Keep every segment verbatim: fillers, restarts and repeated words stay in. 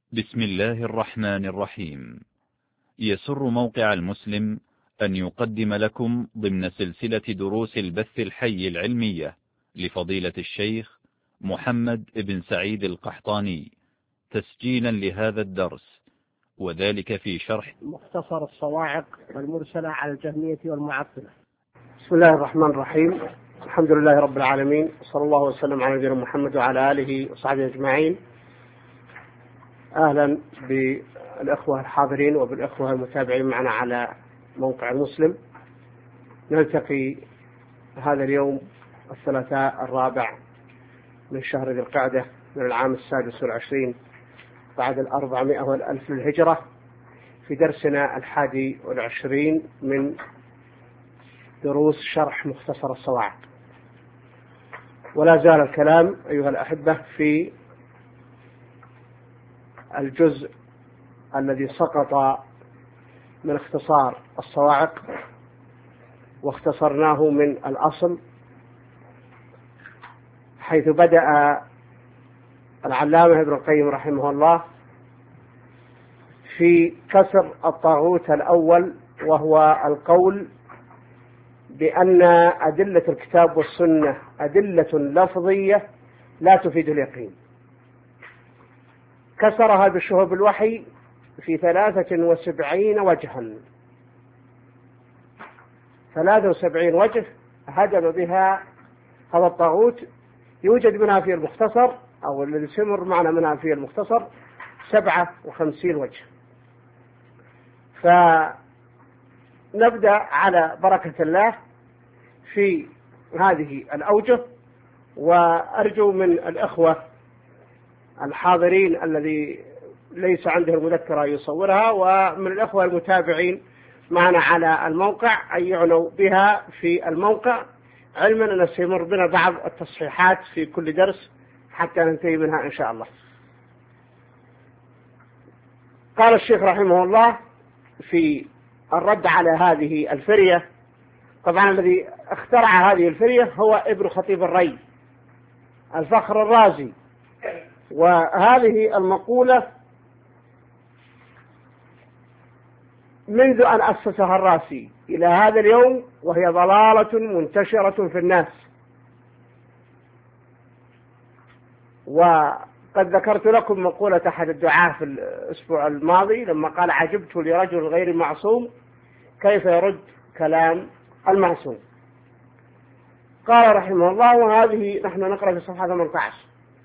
بسم الله الرحمن الرحيم. يسر موقع المسلم أن يقدم لكم ضمن سلسلة دروس البث الحي العلمية لفضيلة الشيخ محمد بن سعيد القحطاني تسجيلا لهذا الدرس، وذلك في شرح مختصر الصواعق والمرسلة على الجهمية والمعطلة. بسم الله الرحمن الرحيم. الحمد لله رب العالمين، صلى الله وسلم على نبينا محمد وعلى آله وصحبه أجمعين. أهلا بالأخوة الحاضرين وبالأخوة المتابعين معنا على موقع المسلم. نلتقي هذا اليوم الثلاثاء الرابع من شهر ذي القعدة من العام السادس والعشرين بعد الأربعمائة والألف للهجرة في درسنا الحادي والعشرين من دروس شرح مختصر الصواعق. ولا زال الكلام أيها الأحبة في الجزء الذي سقط من اختصار الصواعق، واختصرناه من الأصل، حيث بدأ العلامة ابن القيم رحمه الله في كسر الطاغوت الأول، وهو القول بأن أدلة الكتاب والسنة أدلة لفظية لا تفيد اليقين. كسرها بشهب الوحي في ثلاثة وسبعين وجها، ثلاثة وسبعين وجه هدم بها هذا الطاغوت. يوجد منها في المختصر أو الذي سمر معنا منها في المختصر سبعة وخمسين وجه. فنبدأ على بركة الله في هذه الأوجه، وأرجو من الأخوة الحاضرين الذي ليس عنده المذكرة يصورها، ومن الأخوة المتابعين معنا على الموقع أن يعنوا بها في الموقع، علما أن سيمر بنا بعض التصحيحات في كل درس حتى ننتهي منها إن شاء الله. قال الشيخ رحمه الله في الرد على هذه الفرية، طبعا الذي اخترع هذه الفرية هو ابن خطيب الري الفخر الرازي، وهذه المقولة منذ أن أسسها الرازي إلى هذا اليوم وهي ضلالة منتشرة في الناس. وقد ذكرت لكم مقولة أحد الدعاة في الأسبوع الماضي لما قال: عجبت لرجل غير معصوم كيف يرد كلام المعصوم. قال رحمه الله: وهذه نحن نقرأ في صفحة ثمانية عشر،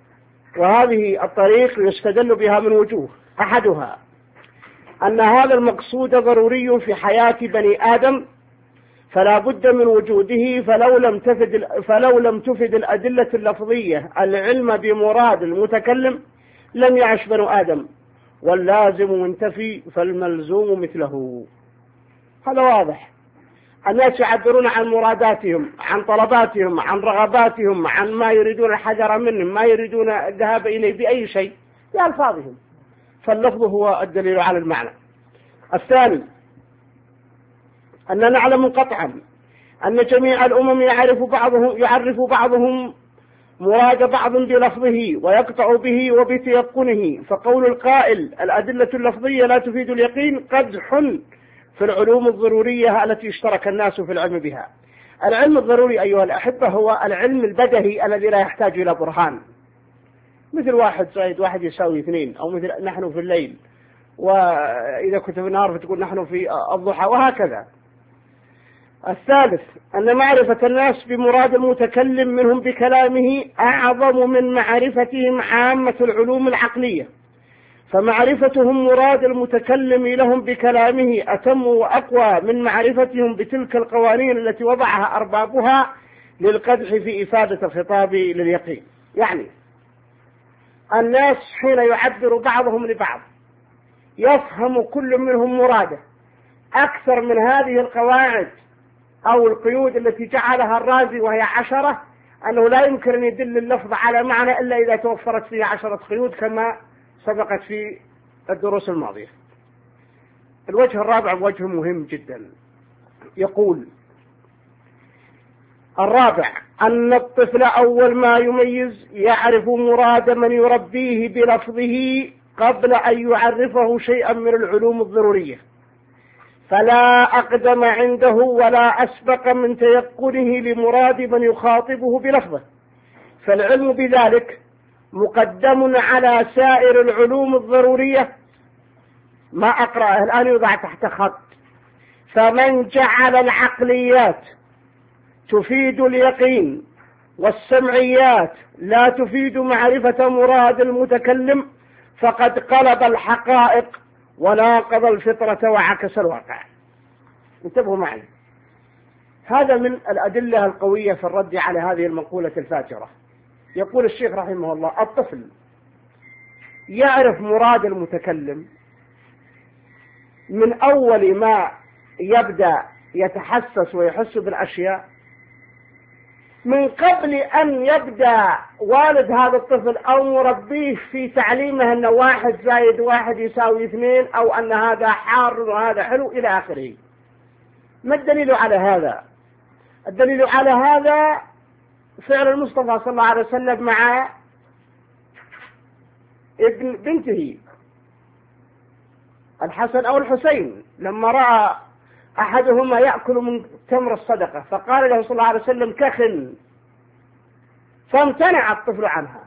وهذه الطريق يستدل بها من وجوه. أحدها أن هذا المقصود ضروري في حياة بني آدم، فلا بد من وجوده، فلو لم تفد فلو لم تفد الأدلة اللفظية العلم بمراد المتكلم لم يعش بنو آدم، واللازم منتفي فالملزوم مثله. هذا واضح. الناس يعبرون عن مراداتهم، عن طلباتهم، عن رغباتهم، عن ما يريدون الحذر منه، ما يريدون الذهاب إليه بأي شيء بألفاظهم، فاللفظ هو الدليل على المعنى. الثاني أننا نعلم قطعا أن جميع الأمم يعرف بعضهم يعرف بعضهم مراد بعض بلفظه ويقطع به وبتيقنه، فقول القائل الأدلة اللفظية لا تفيد اليقين قدح في العلوم الضرورية التي اشترك الناس في العلم بها. العلم الضروري أيها الأحبة هو العلم البدهي الذي لا يحتاج إلى برهان، مثل واحد زائد واحد يساوي اثنين، أو مثل نحن في الليل، وإذا كنت في النهار فتقول نحن في الضحى، وهكذا. الثالث أن معرفة الناس بمراد المتكلم منهم بكلامه أعظم من معرفتهم عامة العلوم العقلية، فمعرفتهم مراد المتكلم لهم بكلامه أتم وأقوى من معرفتهم بتلك القوانين التي وضعها أربابها للقدح في إفادة الخطاب لليقين. يعني الناس حين يعبر بعضهم لبعض يفهم كل منهم مراده أكثر من هذه القواعد أو القيود التي جعلها الرازي وهي عشرة، أنه لا يمكن أن يدل اللفظ على معنى إلا إذا توفرت فيه عشرة قيود كما سبقت في الدروس الماضية. الوجه الرابع وجه مهم جدا، يقول: الرابع أن الطفل أول ما يميز يعرف مراد من يربيه بلفظه قبل أن يعرفه شيئا من العلوم الضرورية، فلا أقدم عنده ولا أسبق من تيقنه لمراد من يخاطبه بلفظه، فالعلم بذلك مقدم على سائر العلوم الضرورية. ما أقرأه الآن يوضع تحت خط: فمن جعل العقليات تفيد اليقين والسمعيات لا تفيد معرفة مراد المتكلم فقد قلب الحقائق وناقض الفطرة وعكس الواقع. انتبهوا معي، هذا من الأدلة القوية في الرد على هذه المقولة الفاجرة. يقول الشيخ رحمه الله: الطفل يعرف مراد المتكلم من أول ما يبدأ يتحسس ويحس بالأشياء، من قبل أن يبدأ والد هذا الطفل أو مربيه في تعليمه أن واحد زائد واحد يساوي اثنين، أو أن هذا حار وهذا حلو إلى آخره. ما الدليل على هذا؟ الدليل على هذا فعل المصطفى صلى الله عليه وسلم مع ابن بنته الحسن أو الحسين، لما رأى أحدهما يأكل من تمر الصدقة فقال له صلى الله عليه وسلم: كخن، فامتنع الطفل عنها.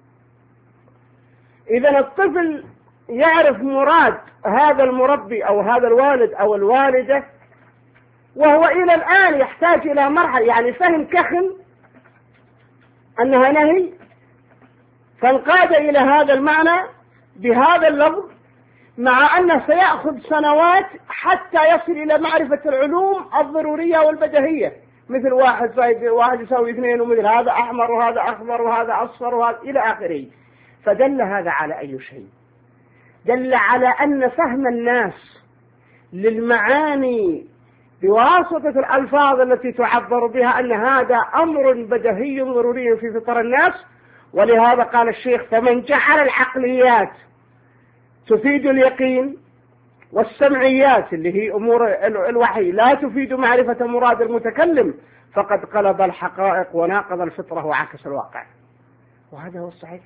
إذن الطفل يعرف مراد هذا المربي أو هذا الوالد أو الوالدة، وهو إلى الآن يحتاج إلى مرحلة، يعني فهم كخن أنها نهي، فانقاد إلى هذا المعنى بهذا اللفظ، مع أنه سيأخذ سنوات حتى يصل إلى معرفة العلوم الضرورية والبديهية، مثل واحد زائد واحد يساوي اثنين، ومثل هذا أحمر وهذا أخضر وهذا أصفر وهذا إلى آخره. فدل هذا على أي شيء؟ دل على أن فهم الناس للمعاني بواسطة الألفاظ التي تعبر بها أن هذا أمر بديهي ضروري في فطر الناس. ولهذا قال الشيخ: فمن جعل العقليات تفيد اليقين والسمعيات اللي هي أمور الوحي لا تفيد معرفة مراد المتكلم فقد قلب الحقائق وناقض الفطرة وعكس الواقع. وهذا هو الصحيح.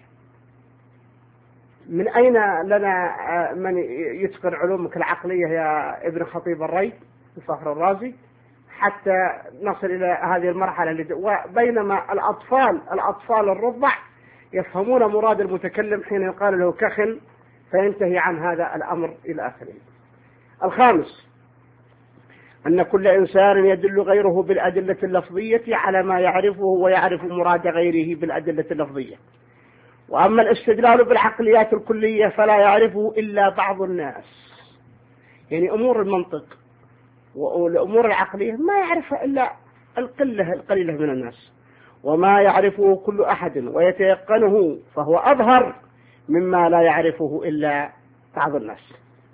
من أين لنا من يتقن علومك العقلية يا ابن خطيب الري الفخر الرازي حتى نصل إلى هذه المرحلة؟ وبينما الأطفال الأطفال الرضع يفهمون مراد المتكلم حين يقال له كخن فينتهي عن هذا الأمر إلى آخره. الخامس: أن كل إنسان يدل غيره بالأدلة اللفظية على ما يعرفه ويعرف مراد غيره بالأدلة اللفظية، وأما الاستدلال بالعقليات الكلية فلا يعرفه إلا بعض الناس. يعني أمور المنطق والأمور العقلية ما يعرفها إلا القلة القليلة من الناس، وما يعرفه كل أحد ويتيقنه فهو أظهر مما لا يعرفه إلا بعض الناس.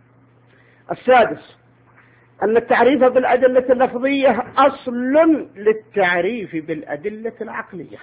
السادس: أن التعريف بالأدلة اللفظية أصل للتعريف بالأدلة العقلية،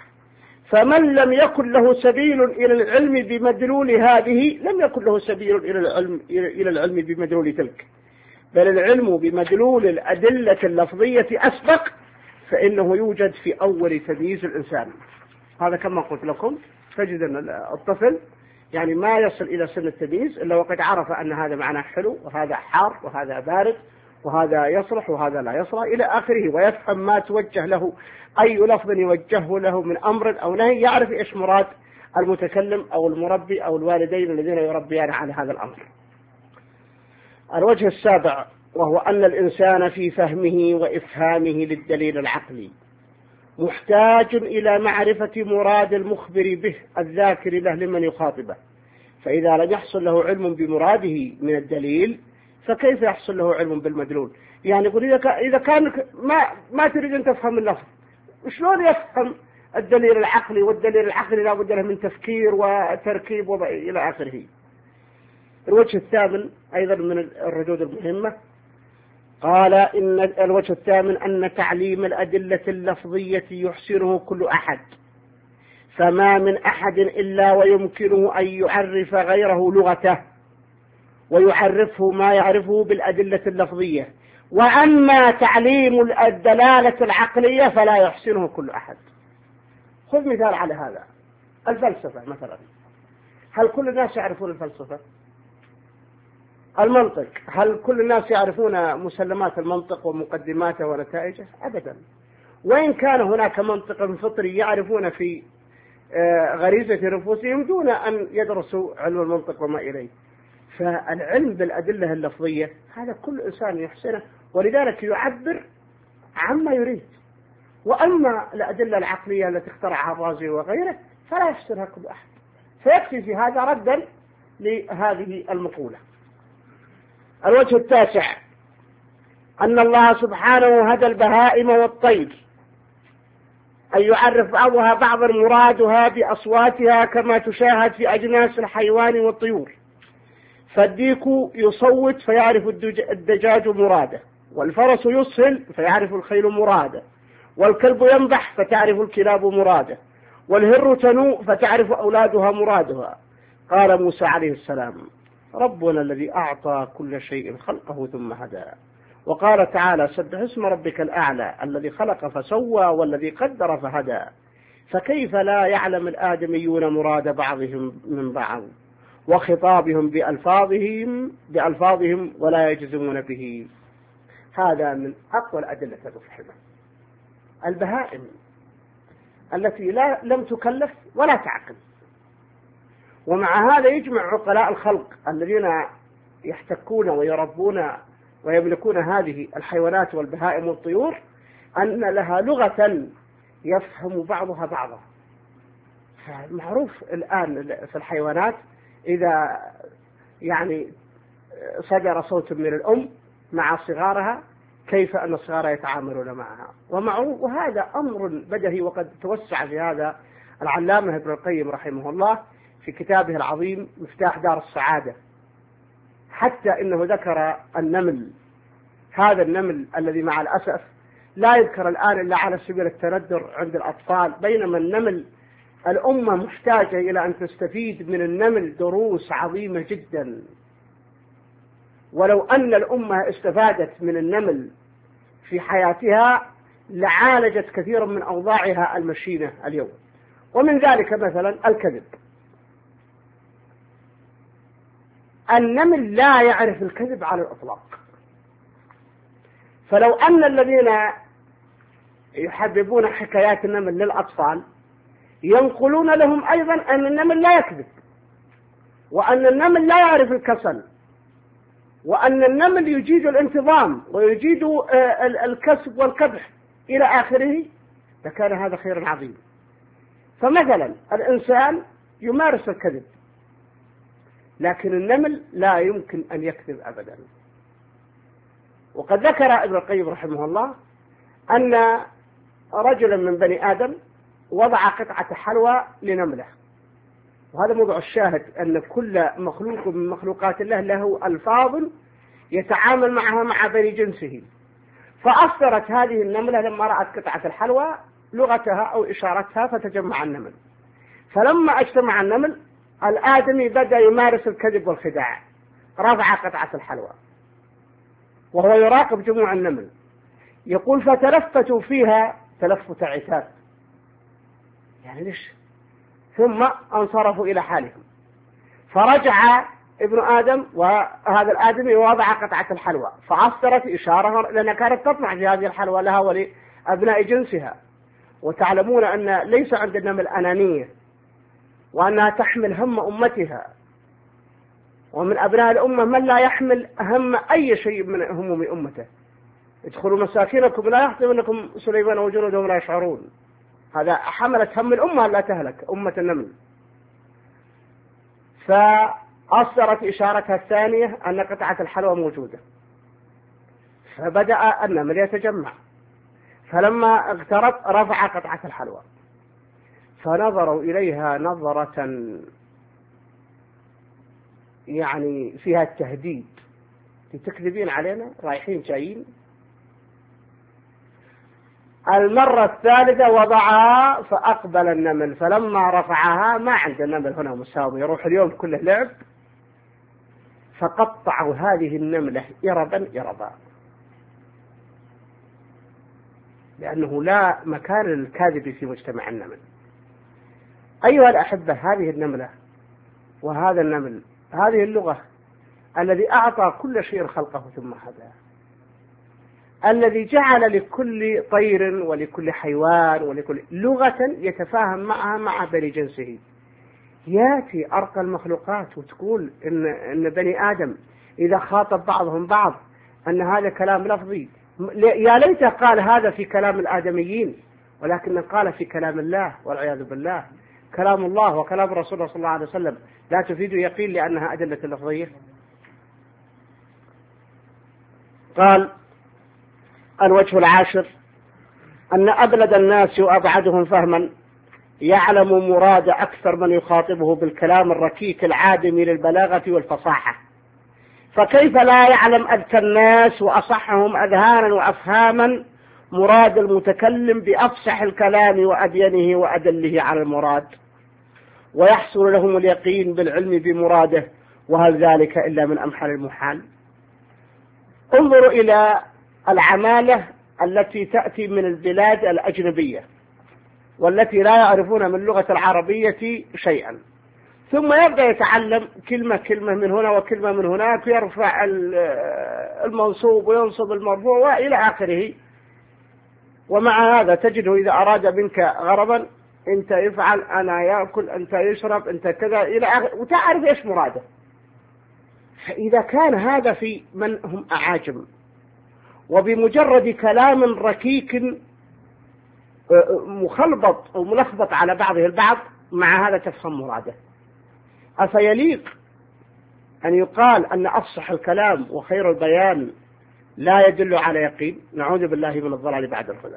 فمن لم يكن له سبيل إلى العلم بمدلول هذه لم يكن له سبيل إلى العلم إلى العلم بمدلول تلك، بل العلم بمدلول الأدلة اللفظية أسبق، فإنه يوجد في أول تمييز الإنسان. هذا كما قلت لكم، تجد أن الطفل يعني ما يصل إلى سن التمييز إلا وقد عرف أن هذا معناه حلو وهذا حار وهذا بارد وهذا يصلح وهذا لا يصلح إلى آخره، ويفهم ما توجه له أي لفظ يوجهه له من أمر أو نهي، يعرف إيش مراد المتكلم أو المربي أو الوالدين الذين يربيان على هذا الأمر. الوجه السابع: وهو أن الإنسان في فهمه وإفهامه للدليل العقلي محتاج إلى معرفة مراد المخبر به الذاكر له لمن يخاطبه، فإذا لم يحصل له علم بمراده من الدليل فكيف يحصل له علم بالمدلول؟ يعني يقول إذا كان ما ما تريد أن تفهم اللفظ، شلون يفهم الدليل العقلي؟ والدليل العقلي لا بد له من تفكير وتركيب إلى آخره. الوجه الثامن أيضا من الردود المهمة، قال إن الوجه الثامن أن تعليم الأدلة اللفظية يحسنه كل أحد، فما من أحد إلا ويمكنه أن يعرف غيره لغته ويعرفه ما يعرفه بالأدلة اللفظية، وأما تعليم الدلالة العقلية فلا يحسنه كل أحد. خذ مثال على هذا: الفلسفة مثلا، هل كل الناس يعرفون الفلسفة؟ المنطق، هل كل الناس يعرفون مسلمات المنطق ومقدماته ونتائجه؟ أبدا. وإن كان هناك منطق فطري يعرفون في غريزة نفوسهم دون أن يدرسوا علم المنطق وما إليه. فالعلم بالأدلة اللفظية هذا كل إنسان يحسنه، ولذلك يعبر عما يريد. وأما الأدلة العقلية التي اخترعها الرازي وغيره فلا يفسرها كل أحد. فيكفي في هذا ردا لهذه المقولة. الوجه التاسع أن الله سبحانه هدى البهائم والطير أن يعرف بعضها بعضا مرادها بأصواتها كما تشاهد في أجناس الحيوان والطيور. فالديك يصوت فيعرف الدجاج مراده، والفرس يسهل فيعرف الخيل مراده، والكلب ينبح فتعرف الكلاب مراده، والهر تنوء فتعرف أولادها مرادها. قال موسى عليه السلام: ربنا الذي أعطى كل شيء خلقه ثم هدى. وقال تعالى: سبح اسم ربك الأعلى الذي خلق فسوى والذي قدر فهدى. فكيف لا يعلم الآدميون مراد بعضهم من بعض وخطابهم بألفاظهم بألفاظهم ولا يجزمون به؟ هذا من أقوى الأدلة المفحمة. البهائم التي لا لم تكلف ولا تعقل، ومع هذا يجمع عقلاء الخلق الذين يحتكون ويربون ويملكون هذه الحيوانات والبهائم والطيور أن لها لغة يفهم بعضها بعضا. معروف الآن في الحيوانات إذا يعني صدر صوت من الأم مع صغارها كيف أن الصغار يتعاملون معها، ومعروف. وهذا أمر بدهي، وقد توسع في هذا العلامة ابن القيم رحمه الله في كتابه العظيم مفتاح دار السعادة، حتى إنه ذكر النمل. هذا النمل الذي مع الأسف لا يذكر الآن إلا على سبيل التندر عند الأطفال، بينما النمل الأمة محتاجة إلى أن تستفيد من النمل دروس عظيمة جدا. ولو أن الأمة استفادت من النمل في حياتها لعالجت كثيرا من أوضاعها المشينة اليوم. ومن ذلك مثلا الكذب. النمل لا يعرف الكذب على الإطلاق. فلو أن الذين يحببون حكايات النمل للأطفال ينقلون لهم أيضا أن النمل لا يكذب، وأن النمل لا يعرف الكسل، وأن النمل يجيد الانتظام ويجيد الكسب والكبح إلى آخره، لكان هذا خير عظيم. فمثلا الإنسان يمارس الكذب، لكن النمل لا يمكن أن يكذب أبدا. وقد ذكر ابن القيم رحمه الله أن رجلا من بني آدم وضع قطعة حلوى لنملة، وهذا موضوع الشاهد أن كل مخلوق من مخلوقات الله له ألفاظ يتعامل معها مع بني جنسه. فأصدرت هذه النملة لما رأت قطعة الحلوى لغتها أو إشارتها فتجمع النمل. فلما اجتمع النمل الآدمي بدأ يمارس الكذب والخداع، رفع قطعة الحلوى وهو يراقب جموع النمل، يقول: فتلفتوا فيها تلفت عتاب، يعني ليش؟ ثم انصرفوا إلى حالهم. فرجع ابن آدم وهذا الآدمي ووضع قطعة الحلوى، فأصدرت إشارة لأنها كانت تطمع في هذه الحلوى لها ولأبناء جنسها. وتعلمون أن ليس عند النمل أنانية، وأنها تحمل هم أمتها، ومن أبناء الأمة من لا يحمل هم أي شيء من هموم أمته. ادخلوا مساكنكم لا يحطمنكم سليمان وجنوده ولا يشعرون. هذا حملت هم الأمة لا تهلك، أمة النمل. فأصدرت إشارتها الثانية أن قطعة الحلوى موجودة، فبدأ النمل يتجمع. فلما اقترب رفع قطعة الحلوى، فنظروا إليها نظرة يعني فيها التهديد: تكذبين علينا، رايحين جايين. المرة الثالثة وضعها فأقبل النمل، فلما رفعها ما عند النمل هنا مساوي، يروح اليوم كله لعب. فقطعوا هذه النملة إربا إربا، لأنه لا مكان للكاذب في مجتمع النمل. أيها الأحبة، هذه النملة وهذا النمل، هذه اللغة، الذي أعطى كل شيء خلقه ثم هداه، الذي جعل لكل طير ولكل حيوان ولكل لغة يتفاهم معها مع بني جنسه. ياتي أرقى المخلوقات وتقول إن, إن بني آدم إذا خاطب بعضهم بعض أن هذا كلام لفظي. يا ليت قال هذا في كلام الآدميين، ولكن قال في كلام الله والعياذ بالله. كلام الله وكلام رسول الله صلى الله عليه وسلم لا تفيد يقين لأنها أدلة لفظية. قال الوجه العاشر أن أبلد الناس وأبعدهم فهما يعلم مراد أكثر من يخاطبه بالكلام الركيك العادم للبلاغة والفصاحة، فكيف لا يعلم أذكى الناس وأصحهم أذهانا وأفهاما مراد المتكلم بأفصح الكلام وأبينه وأدله على المراد، ويحصل لهم اليقين بالعلم بمراده، وهل ذلك إلا من أمحل المحال؟ انظروا إلى العمالة التي تأتي من البلاد الأجنبية والتي لا يعرفون من اللغة العربية شيئا، ثم يبدأ يتعلم كلمة كلمة من هنا وكلمة من هناك، ويرفع المنصوب وينصب المرفوع وإلى آخره. ومع هذا تجده إذا أراد منك غرضا أنت يفعل، أنا يأكل، أنت يشرب، أنت كذا إلى آخره، وتعرف إيش مراده. فإذا كان هذا في من هم أعاجم وبمجرد كلام ركيك مخلبط أو ملخبط على بعضه البعض مع هذا تفهم مراده، أفيليق أن يقال أن أفصح الكلام وخير البيان لا يدل على يقين؟ نعوذ بالله من الضلال بعد الهدى.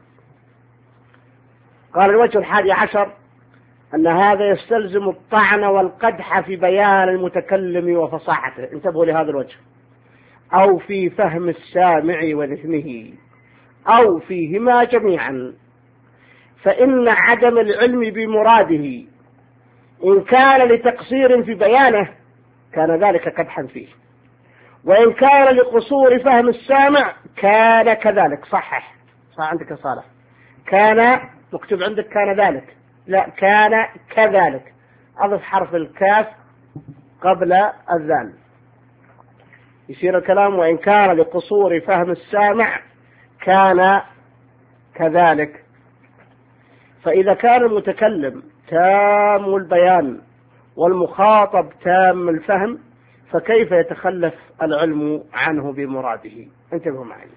قال الوجه الحادي عشر أن هذا يستلزم الطعن والقدح في بيان المتكلم وفصاحته، انتبهوا لهذا الوجه، أو في فهم السامع وذهنه، أو فيهما جميعا، فإن عدم العلم بمراده إن كان لتقصير في بيانه كان ذلك قدحا فيه، وإن كان لقصور فهم السامع كان كذلك. صحح صح عندك صالح، كان مكتوب عندك كان ذلك، لا كان كذلك، أضف حرف الكاف قبل الذال يصير الكلام. وإن كان لقصور فهم السامع كان كذلك. فإذا كان المتكلم تام البيان والمخاطب تام الفهم فكيف يتخلف العلم عنه بمراده؟ انتبهوا معي.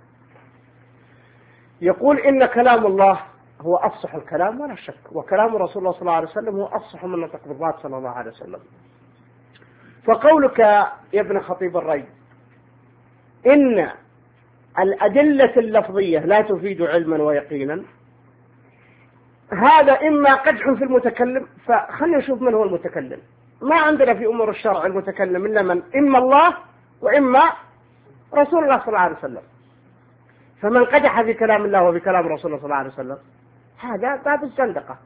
يقول إن كلام الله هو أفصح الكلام ولا شك، وكلام رسول الله صلى الله عليه وسلم هو أفصح من نطق بالضاد صلى الله عليه وسلم. فقولك يا ابن خطيب الري إن الأدلة اللفظية لا تفيد علما ويقينا، هذا إما قدح في المتكلم، فخلنا نشوف من هو المتكلم. ما عندنا في أمور الشرع المتكلم إلا من إما الله وإما رسول الله صلى الله عليه وسلم، فمن قدح في كلام الله وبكلام رسول الله صلى الله عليه وسلم هذا باب الزندقة.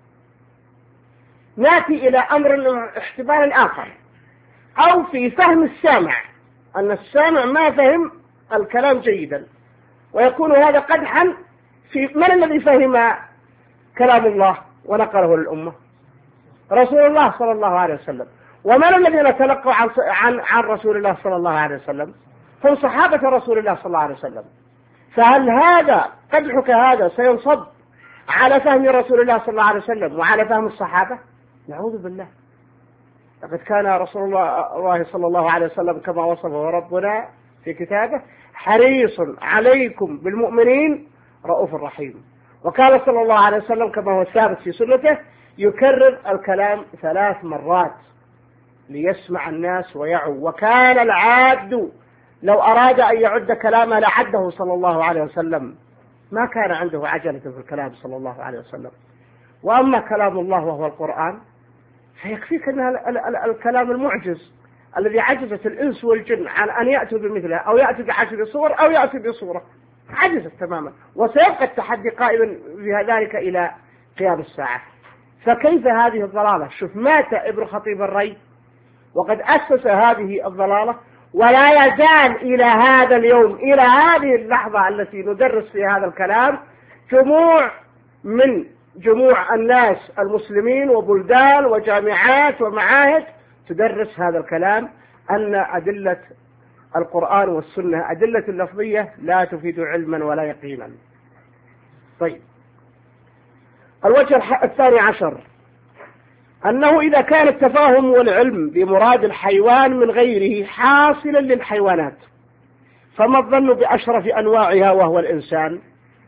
نأتي إلى أمر احتمال آخر، أو في فهم السامع، أن السامع ما فهم الكلام جيدا، ويكون هذا قدحا في من الذي فهم كلام الله ونقله للأمة؟ رسول الله صلى الله عليه وسلم. ومن الذين تلقوا عن, عن, عن رسول الله صلى الله عليه وسلم؟ هم صحابة رسول الله صلى الله عليه وسلم. فهل هذا قدحك هذا سينصب على فهم رسول الله صلى الله عليه وسلم وعلى فهم الصحابة؟ نعوذ بالله. لقد كان رسول الله صلى الله عليه وسلم كما وصفه ربنا في كتابه حريص عليكم بالمؤمنين رؤوف رحيم، وكان صلى الله عليه وسلم كما هو ثابت في سنته يكرر الكلام ثلاث مرات ليسمع الناس ويعوا، وكان العاد لو أراد أن يعد كلامه لعده صلى الله عليه وسلم، ما كان عنده عجلة في الكلام صلى الله عليه وسلم. وأما كلام الله وهو القرآن فيكفيك أن الكلام المعجز الذي عجزت الإنس والجن عن أن يأتوا بمثله، أو يأتوا بعشر صور أو يأتوا بصورة، عجزت تماما، وسيبقى التحدي قائما في ذلك إلى قيام الساعة. فكيف هذه الضلالة؟ شوف، مات ابن خطيب الري وقد أسس هذه الضلالة، ولا يزال إلى هذا اليوم، إلى هذه اللحظة التي ندرس فيها هذا الكلام، جموع من جموع الناس المسلمين وبلدان وجامعات ومعاهد تدرس هذا الكلام، أن أدلة القرآن والسنة أدلة اللفظية لا تفيد علما ولا يقينا. طيب، الوجه الثاني عشر أنه إذا كان التفاهم والعلم بمراد الحيوان من غيره حاصلا للحيوانات، فما الظن بأشرف أنواعها وهو الإنسان؟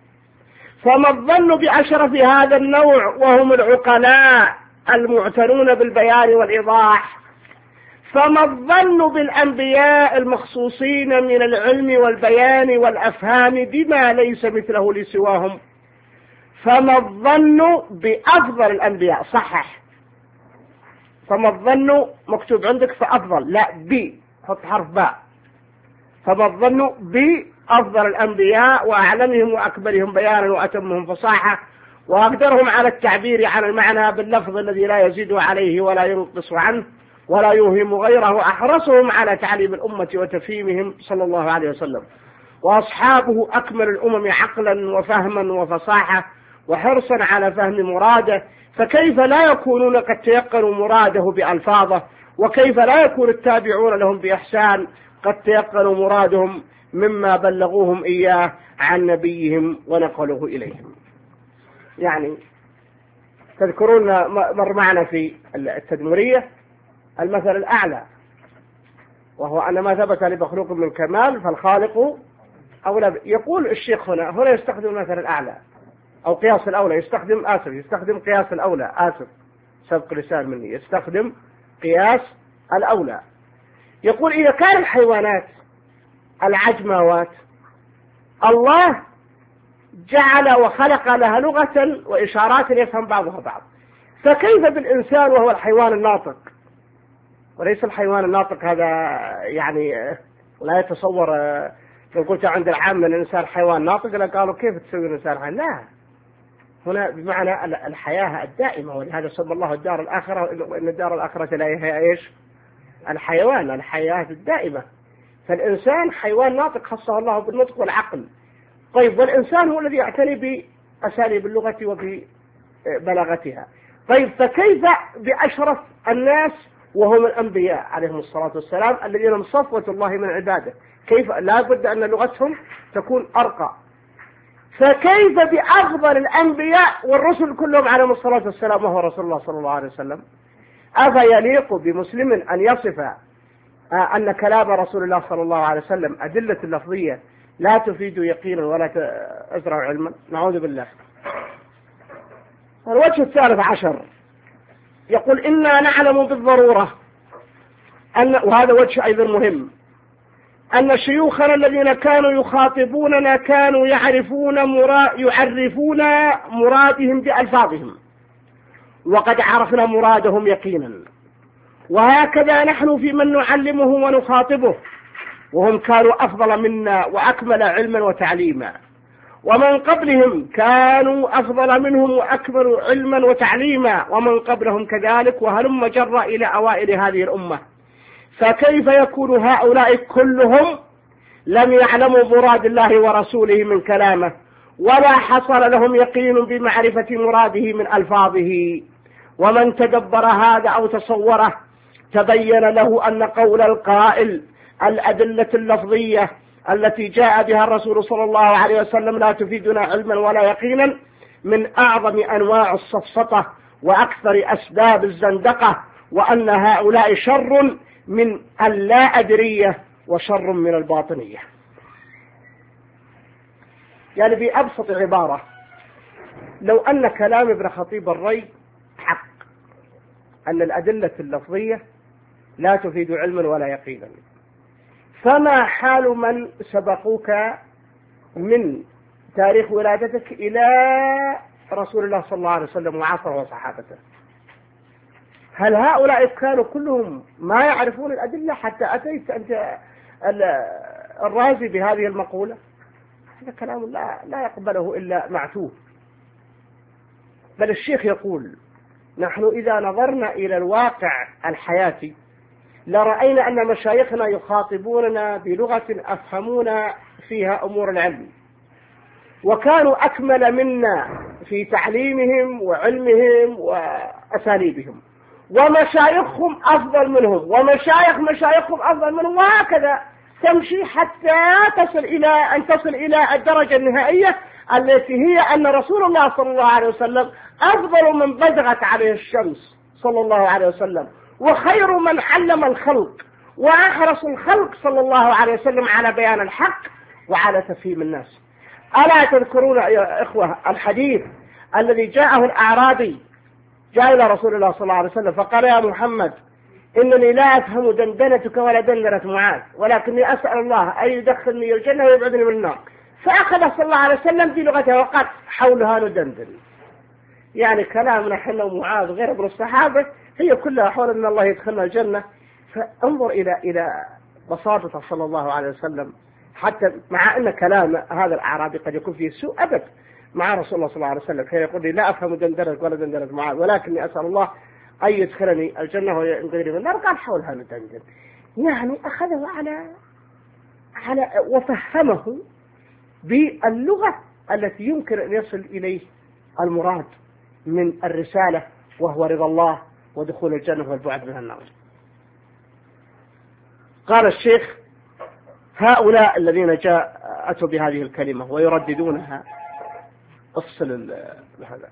فما الظن بأشرف هذا النوع وهم العقلاء المعتنون بالبيان والإيضاح؟ فما الظن بالأنبياء المخصوصين من العلم والبيان والأفهام بما ليس مثله لسواهم؟ فما الظن بأفضل الأنبياء؟ صحح، فما الظن مكتوب عندك فأفضل، لا بي، حط حرف باء. فما الظن بأفضل الأنبياء وأعلمهم وأكبرهم بيانا وأتمهم فصاحة وأقدرهم على التعبير عن المعنى باللفظ الذي لا يزيد عليه ولا ينقص عنه ولا يوهم غيره، أحرصهم على تعليم الأمة وتفهيمهم صلى الله عليه وسلم. وأصحابه أكمل الأمم عقلا وفهما وفصاحة وحرصا على فهم مراده، فكيف لا يكونون قد تيقنوا مراده بألفاظه؟ وكيف لا يكون التابعون لهم بإحسان قد تيقنوا مرادهم مما بلغوهم إياه عن نبيهم ونقلوه إليهم؟ يعني تذكرون مر معنا في التدمرية المثل الأعلى، وهو أن ما ثبت لمخلوق من كمال فالخالق أولى. يقول الشيخ هنا هنا يستخدم المثل الأعلى أو قياس الأولى، يستخدم آسف يستخدم قياس الأولى، آسف سبق لسان مني، يستخدم قياس الأولى. يقول إذا كان الحيوانات العجماوات الله جعل وخلق لها لغة وإشارات يفهم بعضها بعض، فكيف بالإنسان وهو الحيوان الناطق؟ وليس الحيوان الناطق هذا يعني لا يتصور. لو قلت عند العامة الإنسان حيوان ناطق لقالوا كيف تسوي الإنسان حيوان؟ لا، هنا بمعنى الحياة الدائمة، ولهذا سمى الله الدار الآخرة وإن الدار الآخرة لا هي إيش؟ الحيوان، الحياة الدائمة. فالإنسان حيوان ناطق خصه الله بالنطق والعقل. طيب، والإنسان هو الذي يعتني بأساليب اللغة وببلاغتها. طيب، فكيف بأشرف الناس وهم الأنبياء عليهم الصلاة والسلام الذين هم صفوة الله من عباده؟ كيف لا بد أن لغتهم تكون أرقى؟ فكيف بأفضل الأنبياء والرسل كلهم عليهم الصلاة والسلام وهو رسول الله صلى الله عليه وسلم؟ أفيليق بمسلم أن يصف أن كلام رسول الله صلى الله عليه وسلم أدلة لفظية لا تفيد يقينا ولا تزرع علما؟ نعوذ بالله. الوجه الثالث عشر يقول إنا نعلم بالضرورة أن، وهذا وجه أيضا مهم، أن شيوخنا الذين كانوا يخاطبوننا كانوا يعرفون مرا... يعرفون مرادهم بألفاظهم، وقد عرفنا مرادهم يقينا. وهكذا نحن في من نعلمه ونخاطبه، وهم كانوا أفضل منا وأكمل علما وتعليما، ومن قبلهم كانوا أفضل منهم وأكبر علما وتعليما، ومن قبلهم كذلك، وهلم جر إلى أوائل هذه الأمة. فكيف يكون هؤلاء كلهم لم يعلموا مراد الله ورسوله من كلامه، ولا حصل لهم يقين بمعرفة مراده من ألفاظه؟ ومن تدبر هذا أو تصوره تبين له أن قول القائل الأدلة اللفظية التي جاء بها الرسول صلى الله عليه وسلم لا تفيدنا علما ولا يقينا من أعظم أنواع السفسطة وأكثر أسباب الزندقة، وأن هؤلاء شر من اللا أدرية وشر من الباطنية. يعني بأبسط عبارة، لو أن كلام ابن خطيب الري حق أن الأدلة اللفظية لا تفيد علما ولا يقينا، فما حال من سبقوك من تاريخ ولادتك إلى رسول الله صلى الله عليه وسلم وعصره وصحابته؟ هل هؤلاء كانوا كلهم ما يعرفون الأدلة حتى أتيت أنت الرازي بهذه المقولة؟ هذا كلام لا, لا يقبله إلا معتوه. بل الشيخ يقول نحن إذا نظرنا إلى الواقع الحياتي لرأينا أن مشايخنا يخاطبوننا بلغة أفهمون فيها أمور العلم، وكانوا أكمل منا في تعليمهم وعلمهم وأساليبهم، ومشايخهم أفضل منهم، ومشايخ مشايخهم أفضل منهم، وهكذا تمشي حتى تصل إلى أن تصل إلى الدرجة النهائية التي هي أن رسول الله صلى الله عليه وسلم أفضل من بزغت عليه الشمس صلى الله عليه وسلم، وخير من علم الخلق، وأحرص الخلق صلى الله عليه وسلم على بيان الحق وعلى تفهيم الناس. ألا تذكرون يا إخوة الحديث الذي جاءه الأعرابي، جاء إلى رسول الله صلى الله عليه وسلم فقال: يا محمد، إنني لا أفهم دندنتك ولا دندنة معاذ، ولكني أسأل الله أن يدخلني الجنة ويبعدني من النار. فأخذ صلى الله عليه وسلم في لغته وقال: حولها ندندن. يعني كلامنا حنا ومعاذ غير ابن الصحابة هي كلها حول أن الله يدخلنا الجنة. فانظر إلى إلى بساطته صلى الله عليه وسلم، حتى مع أن كلام هذا الأعرابي قد يكون فيه سوء أدب مع رسول الله صلى الله عليه وسلم، كان يقول لي: لا أفهم دندنتك ولا دندنة معاذ، ولكني أسأل الله أن يدخلني الجنة وينقذني من النار. قال: حولها ندندن. يعني أخذه على على وفهمه باللغة التي يمكن أن يصل إليه المراد من الرسالة، وهو رضا الله ودخول الجنة والبعد من النار. قال الشيخ: هؤلاء الذين جاء أتوا بهذه الكلمة ويرددونها، أصل هذا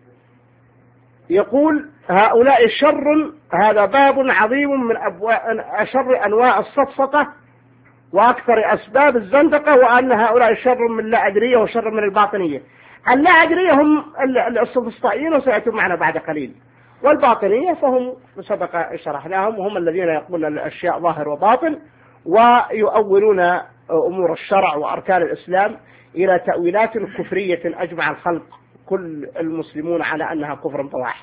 يقول: هؤلاء شر، هذا باب عظيم من أشر أنواع السفسطة وأكثر أسباب الزندقة، وأن هؤلاء شر من لا أدرية وشر من الباطنية. اللا أدرية هم السفسطائيين وسيأتوا معنا بعد قليل، والباطنية فهم سبق شرحناهم، وهم الذين يقولون الأشياء ظاهر وباطن، ويؤولون أمور الشرع وأركان الإسلام إلى تأويلات كفرية أجمع الخلق كل المسلمون على أنها كفر بواح.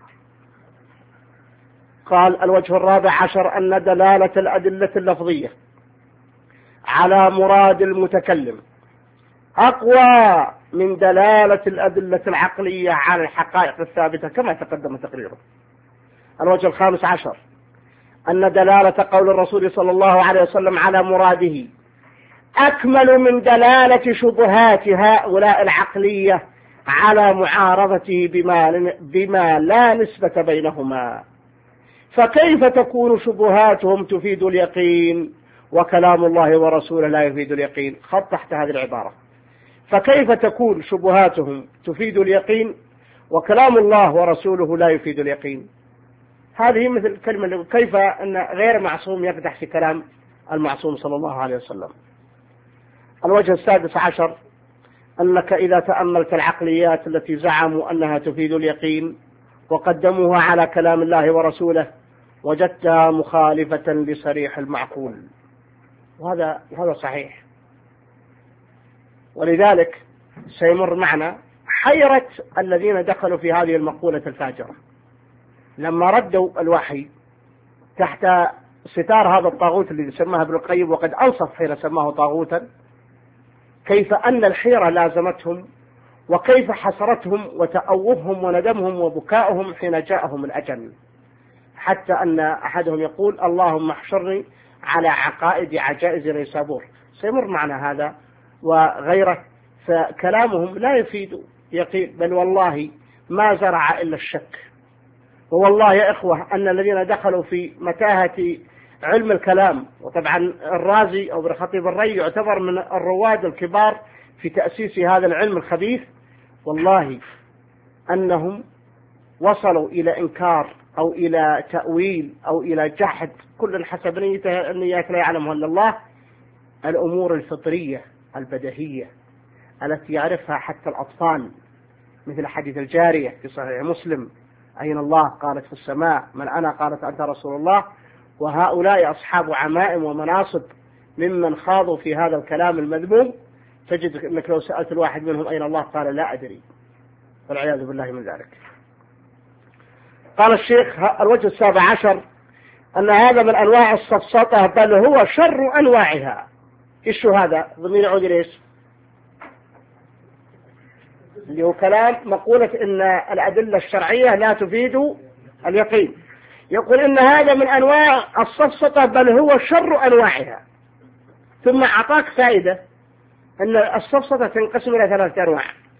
قال: الوجه الرابع عشر أن دلالة الأدلة اللفظية على مراد المتكلم أقوى من دلالة الأدلة العقلية على الحقائق الثابتة كما تقدم تقريره. الوجه الخامس عشر أن دلالة قول الرسول صلى الله عليه وسلم على مراده أكمل من دلالة شبهات هؤلاء العقلية على معارضته بما, بما لا نسبة بينهما. فكيف تكون شبهاتهم تفيد اليقين وكلام الله ورسوله لا يفيد اليقين؟ خط تحت هذه العبارة: فكيف تكون شبهاتهم تفيد اليقين وكلام الله ورسوله لا يفيد اليقين؟ هذه مثل الكلمة كيف أن غير معصوم يقدح في كلام المعصوم صلى الله عليه وسلم. الوجه السادس عشر أنك إذا تأملت العقليات التي زعموا أنها تفيد اليقين وقدموها على كلام الله ورسوله وجدتها مخالفة لصريح المعقول، وهذا هذا صحيح. ولذلك سيمر معنا حيرة الذين دخلوا في هذه المقولة الفاجرة لما ردوا الوحي تحت ستار هذا الطاغوت الذي سماه ابن القيم، وقد أنصف حين سماه طاغوتا، كيف أن الحيرة لازمتهم، وكيف حسرتهم وتأوههم وندمهم وبكائهم حين جاءهم الأجل، حتى أن أحدهم يقول: اللهم احشرني على عقائد عجائز نيسابور. سيمر معنا هذا وغيره. فكلامهم لا يفيد يقين، بل والله ما زرع إلا الشك. ووالله يا إخوة أن الذين دخلوا في متاهة علم الكلام، وطبعا الرازي أو ابن خطيب الري يعتبر من الرواد الكبار في تأسيس هذا العلم الخبيث، والله أنهم وصلوا إلى إنكار أو إلى تأويل أو إلى جحد، كل حسب النيات لا يعلمها إلا الله، الأمور الفطرية البديهية التي يعرفها حتى الأطفال، مثل حديث الجارية في صحيح مسلم: أين الله؟ قالت في السماء. من أنا؟ قالت أنت رسول الله. وهؤلاء أصحاب عمائم ومناصب ممن خاضوا في هذا الكلام المذموم، تجد أنك لو سألت الواحد منهم أين الله قال لا أدري، والعياذ بالله من ذلك. قال الشيخ: الوجه السابع عشر أن هذا من أنواع السفسطة، بل هو شر أنواعها. إيش هذا؟ ضمير يعود إليش؟ اللي هو كلام مقولة إن الأدلة الشرعية لا تفيد اليقين. يقول إن هذا من أنواع السفسطة، بل هو شر أنواعها. ثم أعطاك فائدة أن السفسطة تنقسم إلى ثلاثة أنواع.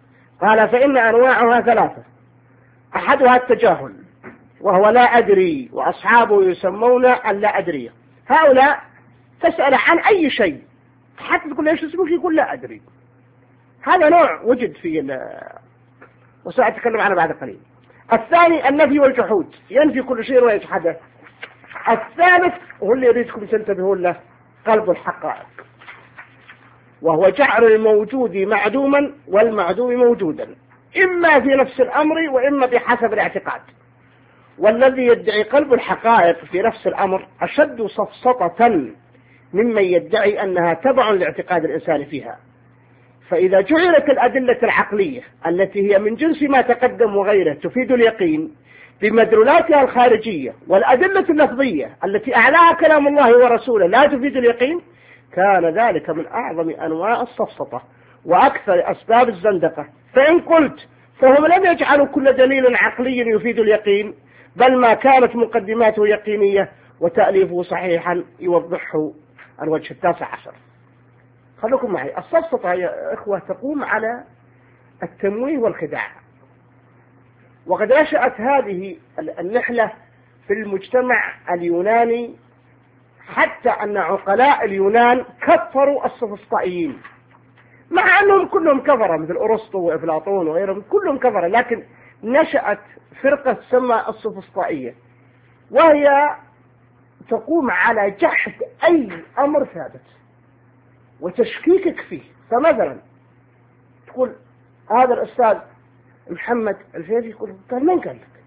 قال فإن أنواعها ثلاثة، أحدها التجاهل وهو لا أدري، وأصحابه يسمون اللا أدري. هؤلاء تسأل عن أي شيء حتى تقول إيش اسمك يقول لا أدري. هذا نوع وجد في، وسأتكلم عنه بعد قليل. الثاني النفي والجحود، ينفي كل شيء ويجحده. الثالث هو اللي يريدكم تنتبهون له، قلب الحقائق، وهو جعل الموجود معدوما والمعدوم موجودا، إما في نفس الأمر وإما بحسب الاعتقاد. والذي يدعي قلب الحقائق في نفس الأمر أشد سفسطة ممن يدعي أنها تبع لاعتقاد الإنسان فيها. فإذا جعلت الأدلة العقلية التي هي من جنس ما تقدم وغيره تفيد اليقين بمدلولاتها الخارجية، والأدلة اللفظية التي أعلاها كلام الله ورسوله لا تفيد اليقين، كان ذلك من أعظم أنواع السفسطة وأكثر أسباب الزندقة. فإن قلت فهم لم يجعلوا كل دليل عقلي يفيد اليقين، بل ما كانت مقدماته يقينية وتأليفه صحيحا يوضحه الوجه التاسع عشر. خلوكم معي. السفسطة يا إخوة تقوم على التمويه والخداع، وقد نشأت هذه النحلة في المجتمع اليوناني، حتى أن عقلاء اليونان كفروا السفسطائيين، مع أنهم كلهم كفرة مثل أرسطو وأفلاطون وغيرهم، كلهم كفرة، لكن نشأت فرقة تسمى السفسطائية، وهي تقوم على جحد أي أمر ثابت وتشكيكك فيه. فمثلا تقول هذا الأستاذ محمد الفيفي، يقول طيب من قال لك؟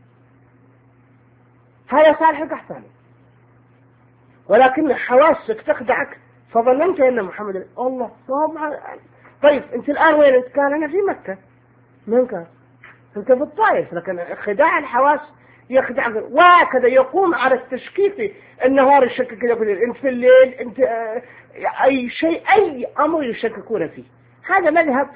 هذا صالح القحطاني، ولكن حواسك تخدعك فظننت أن محمد الله طبعا. طيب أنت الآن وين أنت؟ قال أنا في مكة. من قال؟ أنت في الطائف. لكن خداع الحواس يخدع، وهكذا يقوم على التشكيك. النهار يشكك يقول أنت في الليل، أنت أي شيء، أي أمر يشككون فيه. هذا مذهب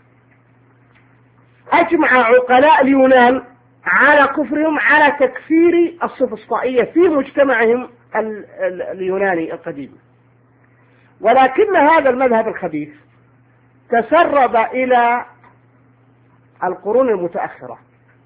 أجمع عقلاء اليونان على كفرهم، على تكفير السفسطائية في مجتمعهم اليوناني القديم. ولكن هذا المذهب الخبيث تسرب إلى القرون المتأخرة،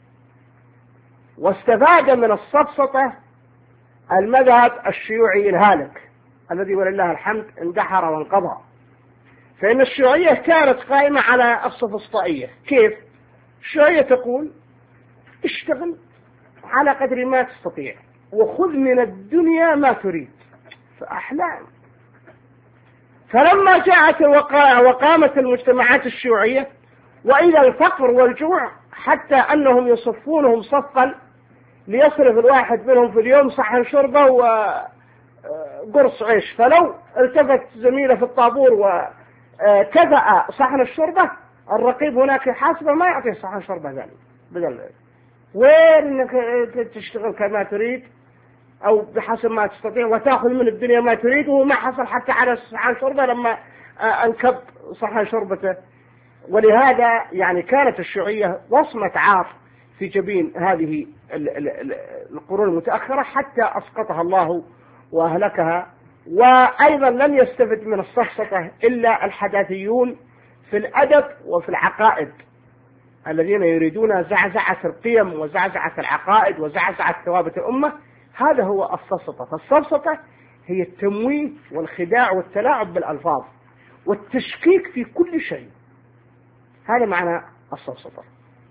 واستفاد من السفسطة المذهب الشيوعي الهالك الذي ولله الحمد اندحر وانقضى. فإن الشيوعية كانت قائمة على السفسطائية. كيف؟ الشيوعية تقول اشتغل على قدر ما تستطيع وخذ من الدنيا ما تريد، فأحلام. فلما جاءت الوقائع وقامت المجتمعات الشيوعية، وإلى الفقر والجوع، حتى أنهم يصفونهم صفا ليصرف الواحد منهم في اليوم صحن شربة وقرص عيش، فلو التفت زميله في الطابور وكذا صحن الشربة، الرقيب هناك يحاسبه ما يعطيه صحن شربة ذلك. بدل وين انك تشتغل كما تريد او بحسب ما تستطيع وتاخذ من الدنيا ما تريد، وما حصل حتى على صحن شربة لما انكب صحن شربته. ولهذا يعني كانت الشيوعية وصمة عار في جبين هذه القرون المتأخرة، حتى أسقطها الله وأهلكها. وأيضا لم يستفد من السفسطة إلا الحداثيون في الأدب وفي العقائد، الذين يريدون زعزعة القيم وزعزعة العقائد وزعزعة ثوابت الأمة. هذا هو السفسطة. فالسفسطة هي التمويه والخداع والتلاعب بالألفاظ والتشكيك في كل شيء. هذا معنى السفسطة.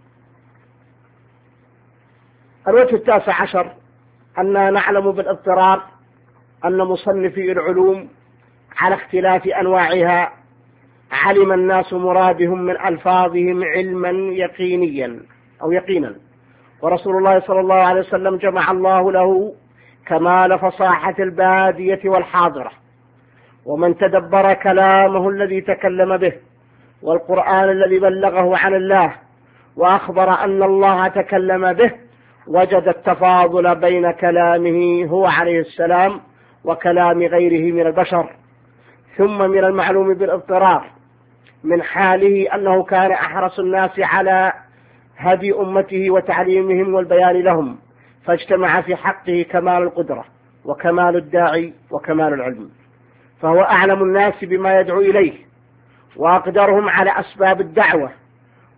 الوجه التاسع عشر أننا نعلم بالاضطرار أن مصنفي العلوم على اختلاف أنواعها علم الناس مرادهم من ألفاظهم علما يقينيا أو يقينا، ورسول الله صلى الله عليه وسلم جمع الله له كمال فصاحة البادية والحاضرة، ومن تدبر كلامه الذي تكلم به والقرآن الذي بلغه عن الله وأخبر أن الله تكلم به، وجد التفاضل بين كلامه هو عليه السلام وكلام غيره من البشر. ثم من المعلوم بالاضطرار من حاله أنه كان أحرص الناس على هدي أمته وتعليمهم والبيان لهم، فاجتمع في حقه كمال القدرة وكمال الداعي وكمال العلم، فهو أعلم الناس بما يدعو إليه وأقدرهم على أسباب الدعوة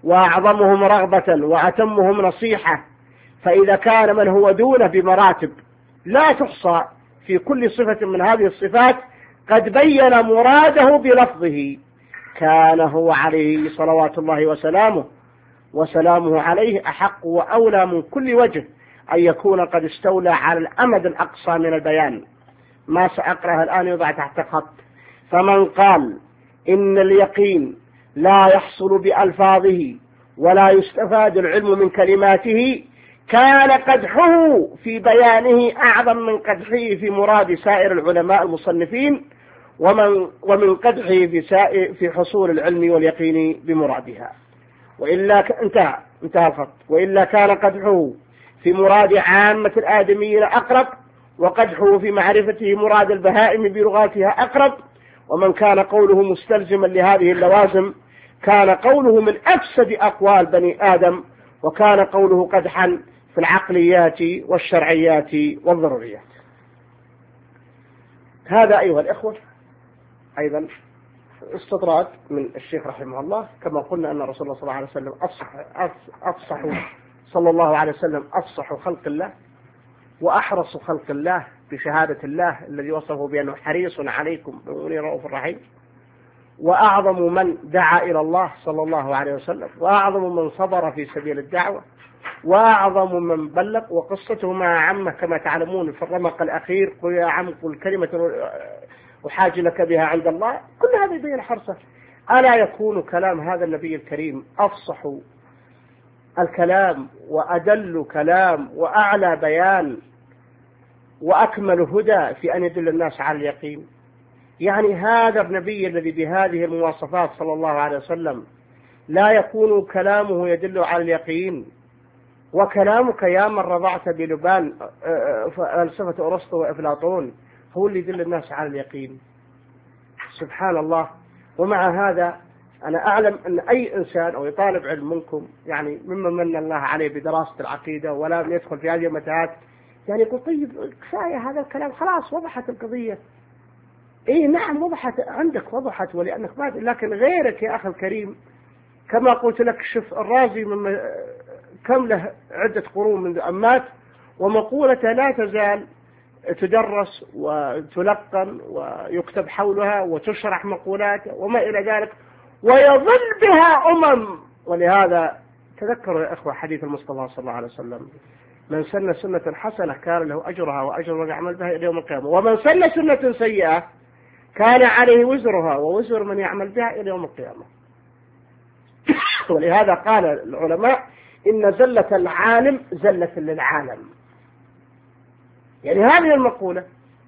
وأعظمهم رغبة وأتمهم نصيحة. فإذا كان من هو دونه بمراتب لا تحصى في كل صفة من هذه الصفات قد بين مراده بلفظه، كان هو عليه صلوات الله وسلامه وسلامه عليه أحق وأولى من كل وجه أن يكون قد استولى على الأمد الأقصى من البيان. ما سأقرأه الآن يضع تحت خط. فمن قال إن اليقين لا يحصل بألفاظه ولا يستفاد العلم من كلماته كان قدحه في بيانه أعظم من قدحه في مراد سائر العلماء المصنفين ومن ومن قدحه في سائر في حصول العلم واليقين بمرادها. وإلا ك... انتهى انتهى الخط. وإلا كان قدحه في مراد عامة الآدميين أقرب، وقدحه في معرفته مراد البهائم بلغاتها أقرب. ومن كان قوله مستلزما لهذه اللوازم كان قوله من أفسد أقوال بني آدم، وكان قوله قدحا في العقليات والشرعيات والضروريات. هذا أيها الإخوة أيضا استطراد من الشيخ رحمه الله. كما قلنا أن رسول الله صلى الله عليه وسلم أفصح, أفصح صلى الله عليه وسلم أفصح خلق الله وأحرص خلق الله بشهادة الله الذي وصفه بأنه حريص عليكم بالمؤمنين رؤوف رحيم، وأعظم من دعا إلى الله صلى الله عليه وسلم، وأعظم من صبر في سبيل الدعوة، وأعظم من بلغ. وقصته مع عمه كما تعلمون في الرمق الأخير قل يا عم قل كلمة أحاج لك بها عند الله. كل هذا يبين حرصه. ألا يكون كلام هذا النبي الكريم أفصح الكلام وأدل كلام وأعلى بيان وأكمل هدى في أن يدل الناس على اليقين؟ يعني هذا النبي الذي بهذه المواصفات صلى الله عليه وسلم لا يكون كلامه يدل على اليقين؟ وكلامك يا من رضعت بلبان فلسفة أرسطو وأفلاطون هو اللي يدل الناس على اليقين؟ سبحان الله. ومع هذا أنا أعلم أن أي إنسان أو طالب علم منكم يعني ممن من الله عليه بدراسة العقيدة ولا يدخل في هذه المتاهات يعني يقول طيب كفاية هذا الكلام خلاص وضحت القضية. إيه نعم وضحت عندك وضحت ولأنك مات، لكن غيرك يا أخي الكريم كما قلت لك شوف الرازي من كم له عدة قرون منذ أن مات ومقولته لا تزال تدرس وتلقن ويكتب حولها وتشرح مقولاته وما إلى ذلك ويظل بها أمم. ولهذا تذكروا يا إخوة حديث المصطفى صلى الله عليه وسلم: من سن سنة حسنة كان له أجرها وأجر من يعمل بها إلى يوم القيامة، ومن سن سنة سيئة كان عليه وزرها ووزر من يعمل بها إلى يوم القيامة. ولهذا قال العلماء إن زلة العالم زلة للعالم. يعني هذه المقولة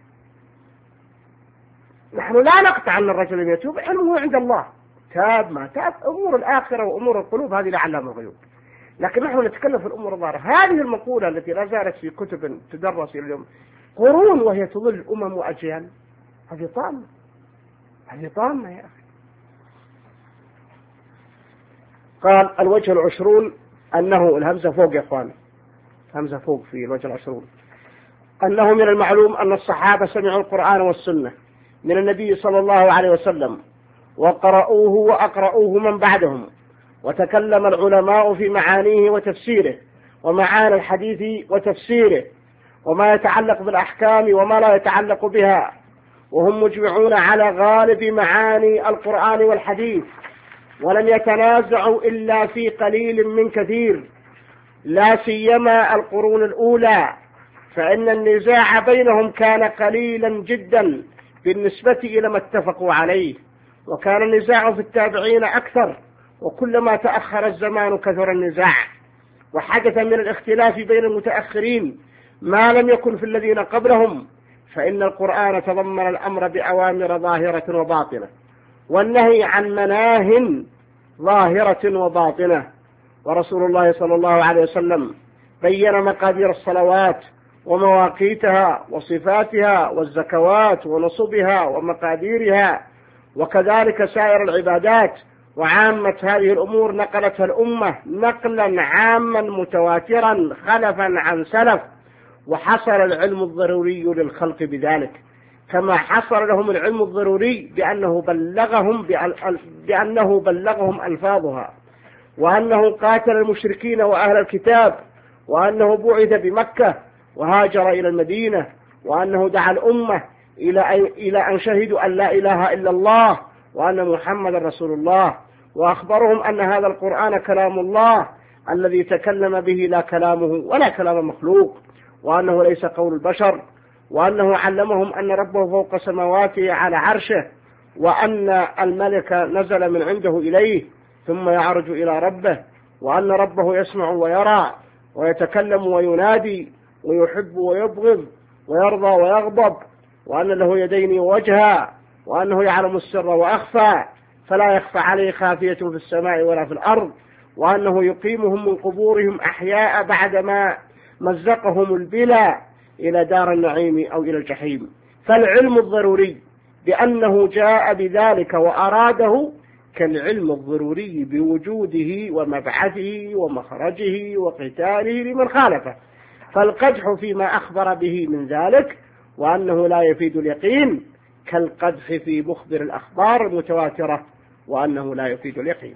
نحن لا نقطع أن الرجل لم يتوب، علمه عند الله، تاب ما تاب، أمور الآخرة وأمور القلوب هذه لعلام الغيوب، لكن نحن نتكلم في الأمور الظاهرة. هذه المقولة التي لا زالت في كتب تدرس إلى اليوم قرون وهي تضل أمم وأجيال، هذه طامة، هذه طامة يا أخي. قال الوجه العشرون أنه الهمزة فوق يا أخوان، همزة فوق في الوجه العشرون، أنه من المعلوم أن الصحابة سمعوا القرآن والسنة من النبي صلى الله عليه وسلم وقرأوه وأقرأوه من بعدهم، وتكلم العلماء في معانيه وتفسيره ومعاني الحديث وتفسيره وما يتعلق بالأحكام وما لا يتعلق بها، وهم مجمعون على غالب معاني القرآن والحديث ولم يتنازعوا إلا في قليل من كثير، لا سيما القرون الأولى، فإن النزاع بينهم كان قليلا جدا بالنسبة إلى ما اتفقوا عليه، وكان النزاع في التابعين أكثر، وكلما تأخر الزمان كثر النزاع، وحدث من الاختلاف بين المتأخرين ما لم يكن في الذين قبلهم، فإن القرآن تضمن الأمر بأوامر ظاهرة وباطنة والنهي عن مناه ظاهرة وباطنة، ورسول الله صلى الله عليه وسلم بين مقادير الصلوات ومواقيتها وصفاتها والزكوات ونصبها ومقاديرها، وكذلك سائر العبادات وعامة هذه الأمور نقلتها الأمة نقلا عاما متواترا خلفا عن سلف، وحصل العلم الضروري للخلق بذلك، كما حصل لهم العلم الضروري بأنه بلغهم بأنه بلغهم ألفاظها وأنه قاتل المشركين وأهل الكتاب، وأنه بعث بمكة وهاجر إلى المدينة، وأنه دعا الأمة إلى أن شهدوا أن لا إله إلا الله وأن محمد رسول الله، وأخبرهم أن هذا القرآن كلام الله الذي تكلم به لا كلامه ولا كلام مخلوق، وأنه ليس قول البشر، وأنه علمهم أن ربه فوق سماواته على عرشه، وأن الملك نزل من عنده إليه ثم يعرج إلى ربه، وأن ربه يسمع ويرى ويتكلم وينادي ويحب ويبغض ويرضى ويغضب، وأن له يدين ووجها، وأنه يعلم السر وأخفى فلا يخفى عليه خافية في السماء ولا في الأرض، وأنه يقيمهم من قبورهم أحياء بعدما مزقهم البلا إلى دار النعيم أو إلى الجحيم. فالعلم الضروري بأنه جاء بذلك وأراده كالعلم الضروري بوجوده ومبعثه ومخرجه وقتاله لمن خالفه، فالقدح فيما أخبر به من ذلك وأنه لا يفيد اليقين كالقدح في مخبر الأخبار المتواترة وأنه لا يفيد اليقين.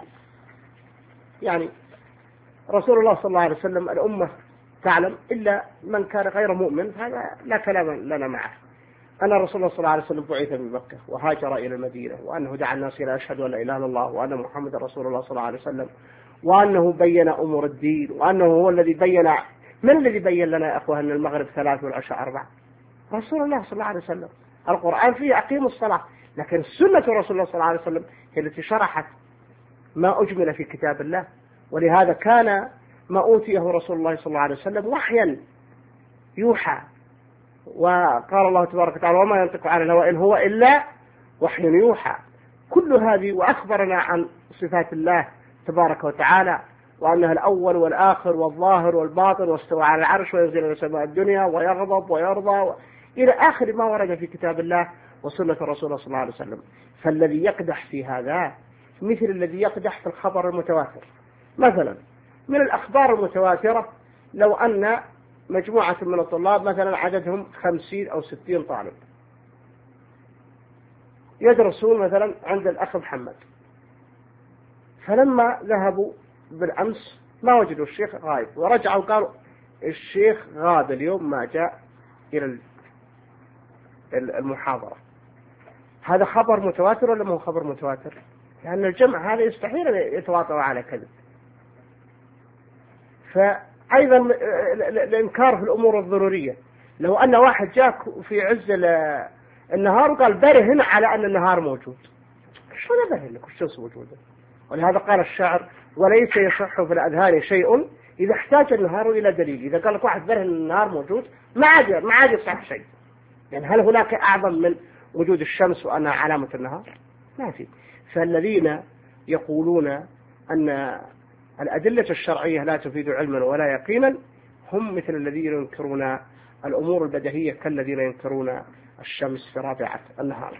يعني رسول الله صلى الله عليه وسلم الأمة تعلم إلا من كان غير مؤمن هذا لا كلام لنا معه، أن الرسول الله صلى الله عليه وسلم بعث بمكة وهاجر إلى المدينة، وأنه دعا الناس إلى أشهد أن لا إله إلا الله وأن محمد رسول الله صلى الله عليه وسلم، وأنه بين أمور الدين، وأنه هو الذي بين. من الذي بين لنا يا أخوة أن المغرب ثلاث والعشاء أربع؟ رسول الله صلى الله عليه وسلم. القرآن فيه أقيموا الصلاة، لكن سنة رسول الله صلى الله عليه وسلم هي التي شرحت ما أجمل في كتاب الله، ولهذا كان ما أوتيه رسول الله صلى الله عليه وسلم وحيا يوحى، وقال الله تبارك وتعالى وما ينطق عن الهوى إن هو إلا وحي يوحى. كل هذه وأخبرنا عن صفات الله تبارك وتعالى، وأنها الأول والآخر والظاهر والباطن، واستوى على العرش وينزل إلى سماء الدنيا ويغضب ويرضى و... إلى آخر ما ورد في كتاب الله وسنة الرسول صلى الله عليه وسلم. فالذي يقدح في هذا مثل الذي يقدح في الخبر المتواتر. مثلا من الأخبار المتواترة لو أن مجموعة من الطلاب مثلا عددهم خمسين أو ستين طالب يدرسون مثلا عند الأخ محمد، فلما ذهبوا بالأمس ما وجدوا الشيخ غايب، ورجعوا قالوا الشيخ غاب اليوم ما جاء إلى المحاضرة. هذا خبر متواتر ولا ما هو خبر متواتر؟ لأن الجمع هذا يستحيل يتواطؤ على كذب. فأيضا الإنكار في الأمور الضرورية، لو أن واحد جاء في عز النهار وقال برهن على أن النهار موجود، شو نبهن لك الشمس موجودة؟ ولهذا قال الشاعر وليس يصح في الأذهان شيء إذا احتاج النهار إلى دليل. إذا قال لك واحد برهن النهار موجود ما عاد ما عاد يصح شيء. يعني هل هناك أعظم من وجود الشمس وأنها علامة النهار؟ ما في. فالذين يقولون أن الأدلة الشرعية لا تفيد علما ولا يقينا هم مثل الذين ينكرون الأمور البديهية كالذين ينكرون الشمس في رابعة النهار.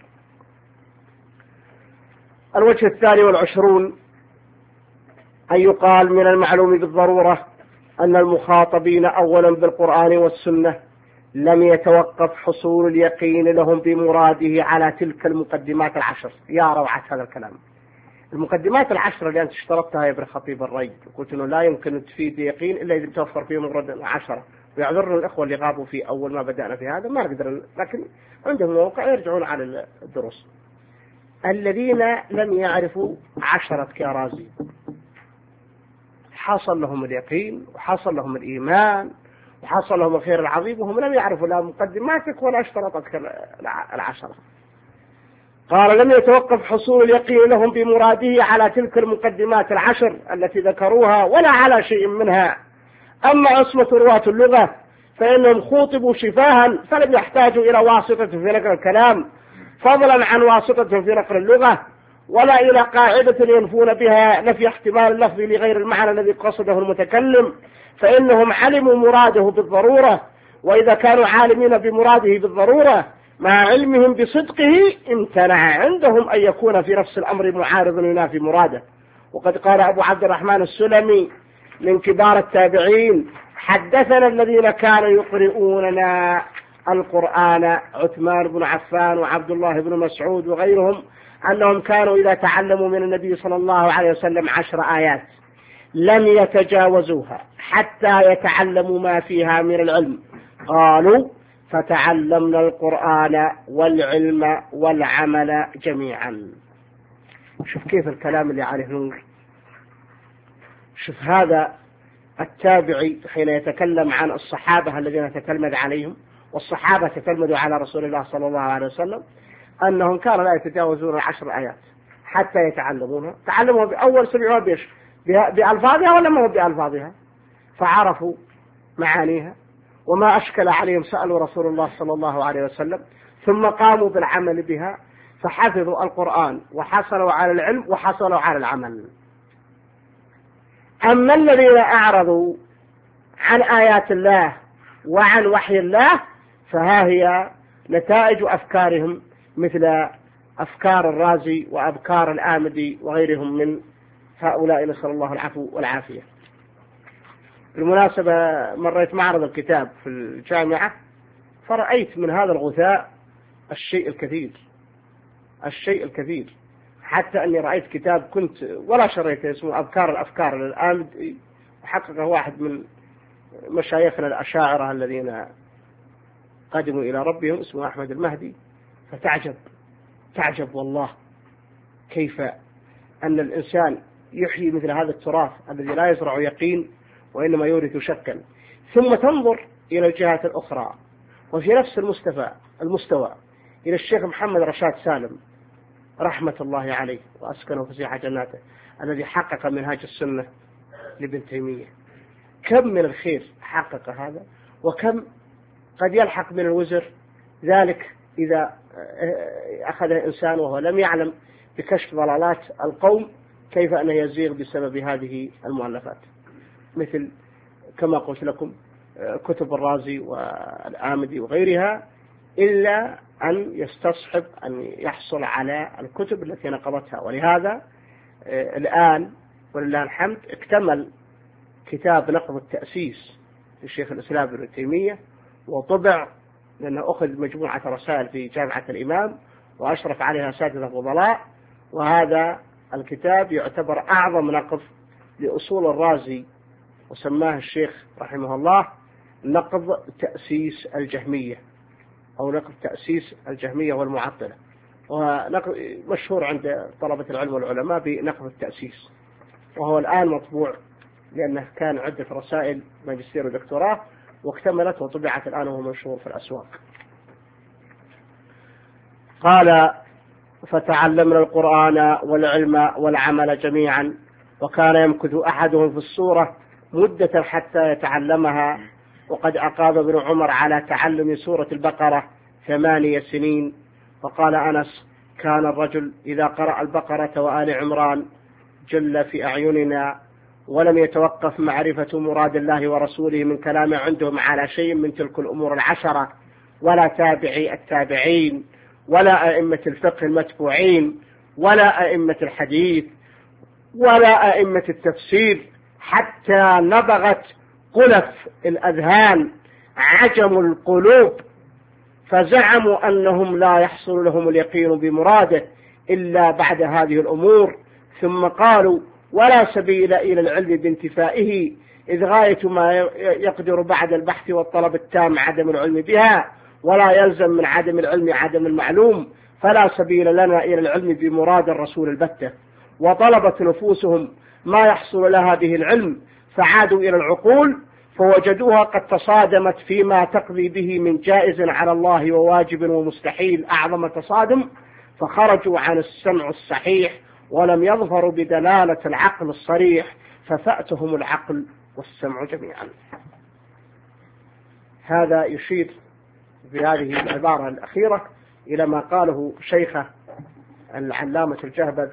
الوجه الثاني والعشرون أن يقال من المعلوم بالضرورة أن المخاطبين أولا بالقرآن والسنة لم يتوقف حصول اليقين لهم بمراده على تلك المقدمات العشر. يا روعة هذا الكلام. المقدمات العشر اللي أنت اشترطتها يا ابن خطيب الري، قلت إنه لا يمكن تفيد يقين إلا إذا توفر فيه مفرد العشرة، ويعذرنا الأخوة اللي غابوا في أول ما بدأنا في هذا ما نقدر، لكن عندهم موقع يرجعون على الدروس. الذين لم يعرفوا عشرة كرازي حصل لهم اليقين وحصل لهم الإيمان وحصل لهم الخير العظيم وهم لم يعرفوا لا مقدماتك ولا اشترطتك العشرة. قال لم يتوقف حصول اليقين لهم بمراده على تلك المقدمات العشر التي ذكروها ولا على شيء منها. أما عصمة رواة اللغة فإنهم خوطبوا شفاها فلم يحتاجوا إلى واسطة في نقل الكلام فضلا عن واسطة في نقل اللغة، ولا إلى قاعدة ينفون بها نفي احتمال اللفظ لغير المعنى الذي قصده المتكلم، فإنهم علموا مراده بالضرورة. وإذا كانوا عالمين بمراده بالضرورة مع علمهم بصدقه امتنع عندهم أن يكون في نفس الأمر معارض ينافي مراده. وقد قال أبو عبد الرحمن السلمي من كبار التابعين حدثنا الذين كانوا يقرؤوننا القرآن عثمان بن عفان وعبد الله بن مسعود وغيرهم أنهم كانوا إذا تعلموا من النبي صلى الله عليه وسلم عشر آيات لم يتجاوزوها حتى يتعلموا ما فيها من العلم. قالوا فتعلمنا القرآن والعلم والعمل جميعا. شوف كيف الكلام اللي عليه نور. شوف هذا التابعي حين يتكلم عن الصحابة الذين تتلمذ عليهم، والصحابة تتلمذوا على رسول الله صلى الله عليه وسلم، أنهم كانوا لا يتجاوزون العشر آيات حتى يتعلمونها. تعلموا بأول سمعوها بيش بألفاظها ولا ما هو بألفاظها، فعرفوا معانيها، وما أشكل عليهم سألوا رسول الله صلى الله عليه وسلم، ثم قاموا بالعمل بها، فحفظوا القرآن وحصلوا على العلم وحصلوا على العمل. أما الذين أعرضوا عن آيات الله وعن وحي الله فها هي نتائج أفكارهم مثل أفكار الرازي وأفكار الآمدي وغيرهم من هؤلاء، نسأل الله العفو والعافية. بالمناسبة مريت معرض الكتاب في الجامعة فرأيت من هذا الغثاء الشيء الكثير الشيء الكثير حتى أني رأيت كتاب كنت ولا شريته اسمه أذكار الأفكار للآمد، حققه واحد من مشايخنا الأشاعرة الذين قدموا إلى ربهم اسمه أحمد المهدي. فتعجب تعجب والله كيف أن الإنسان يحيي مثل هذا التراث الذي لا يزرع يقين وإنما يورث شكا، ثم تنظر إلى الجهات الأخرى وفي نفس المستوى المستوى إلى الشيخ محمد رشاد سالم رحمة الله عليه وأسكنه فسيح جناته، الذي حقق منهاج السنة لابن تيمية. كم من الخير حقق هذا، وكم قد يلحق من الوزر ذلك إذا أخذ الإنسان وهو لم يعلم بكشف ضلالات القوم كيف أنه يزيغ بسبب هذه المؤلفات، مثل كما قلت لكم كتب الرازي والآمدي وغيرها، إلا أن يستصحب أن يحصل على الكتب التي نقضتها. ولهذا الآن ولله الحمد اكتمل كتاب نقض التأسيس للشيخ الإسلام ابن تيمية وطبع، لأنه أخذ مجموعة رسائل في جامعة الإمام وأشرف عليها أساتذة فضلاء، وهذا الكتاب يعتبر أعظم نقض لأصول الرازي، وسماه الشيخ رحمه الله نقض تأسيس الجهمية أو نقض تأسيس الجهمية والمعطلة، ونقض مشهور عند طلبة العلم والعلماء بنقض التأسيس، وهو الآن مطبوع لأنه كان عدة رسائل ماجستير ودكتوراه واكتملت وطبعت الآن وهو منشور في الأسواق. قال فتعلمنا القرآن والعلم والعمل جميعا، وكان يمكث أحدهم في السورة مدة حتى يتعلمها، وقد أقام ابن عمر على تعلم سورة البقرة ثمانية سنين. وقال أنس كان الرجل إذا قرأ البقرة وآل عمران جل في أعيننا، ولم يتوقف معرفة مراد الله ورسوله من كلام عندهم على شيء من تلك الأمور العشرة، ولا تابعي التابعين، ولا أئمة الفقه المتبوعين، ولا أئمة الحديث، ولا أئمة التفسير، حتى نبغت قلف الأذهان عجم القلوب، فزعموا أنهم لا يحصل لهم اليقين بمراده إلا بعد هذه الأمور. ثم قالوا ولا سبيل إلى العلم بانتفائه، إذ غاية ما يقدر بعد البحث والطلب التام عدم العلم بها، ولا يلزم من عدم العلم عدم المعلوم، فلا سبيل لنا إلى العلم بمراد الرسول البتة. وطلبت نفوسهم ما يحصل لها به العلم، فعادوا إلى العقول فوجدوها قد تصادمت فيما تقضي به من جائز على الله وواجب ومستحيل أعظم تصادم، فخرجوا عن السمع الصحيح ولم يظفروا بدلالة العقل الصريح، ففأتهم العقل والسمع جميعا. هذا يشير بهذه العبارة الأخيرة إلى ما قاله شيخه العلامة الجهبذ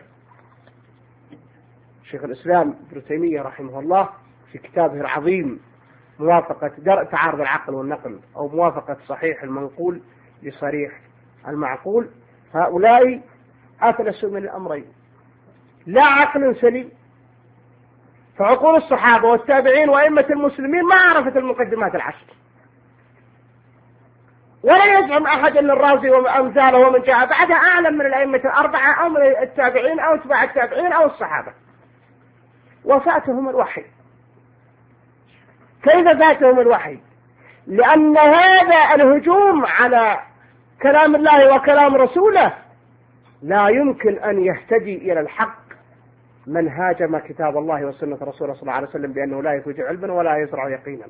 شيخ الإسلام ابن تيمية رحمه الله في كتابه العظيم موافقة درء تعارض العقل والنقل، أو موافقة صحيح المنقول لصريح المعقول. هؤلاء أفلسوا من الأمرين، لا عقل سليم، فعقول الصحابة والتابعين وأئمة المسلمين ما عرفت المقدمات العشر، ولا يزعم أحد أن الرازي وأمثاله ومن جاء بعدها أعلم من الأئمة الأربعة أو من التابعين أو اتباع التابعين أو الصحابة. وفاتهم الوحي. كيف فاتهم الوحي؟ لأن هذا الهجوم على كلام الله وكلام رسوله لا يمكن أن يهتدي إلى الحق من هاجم كتاب الله وسنة رسوله صلى الله عليه وسلم بأنه لا يفوج علما ولا يزرع يقينا.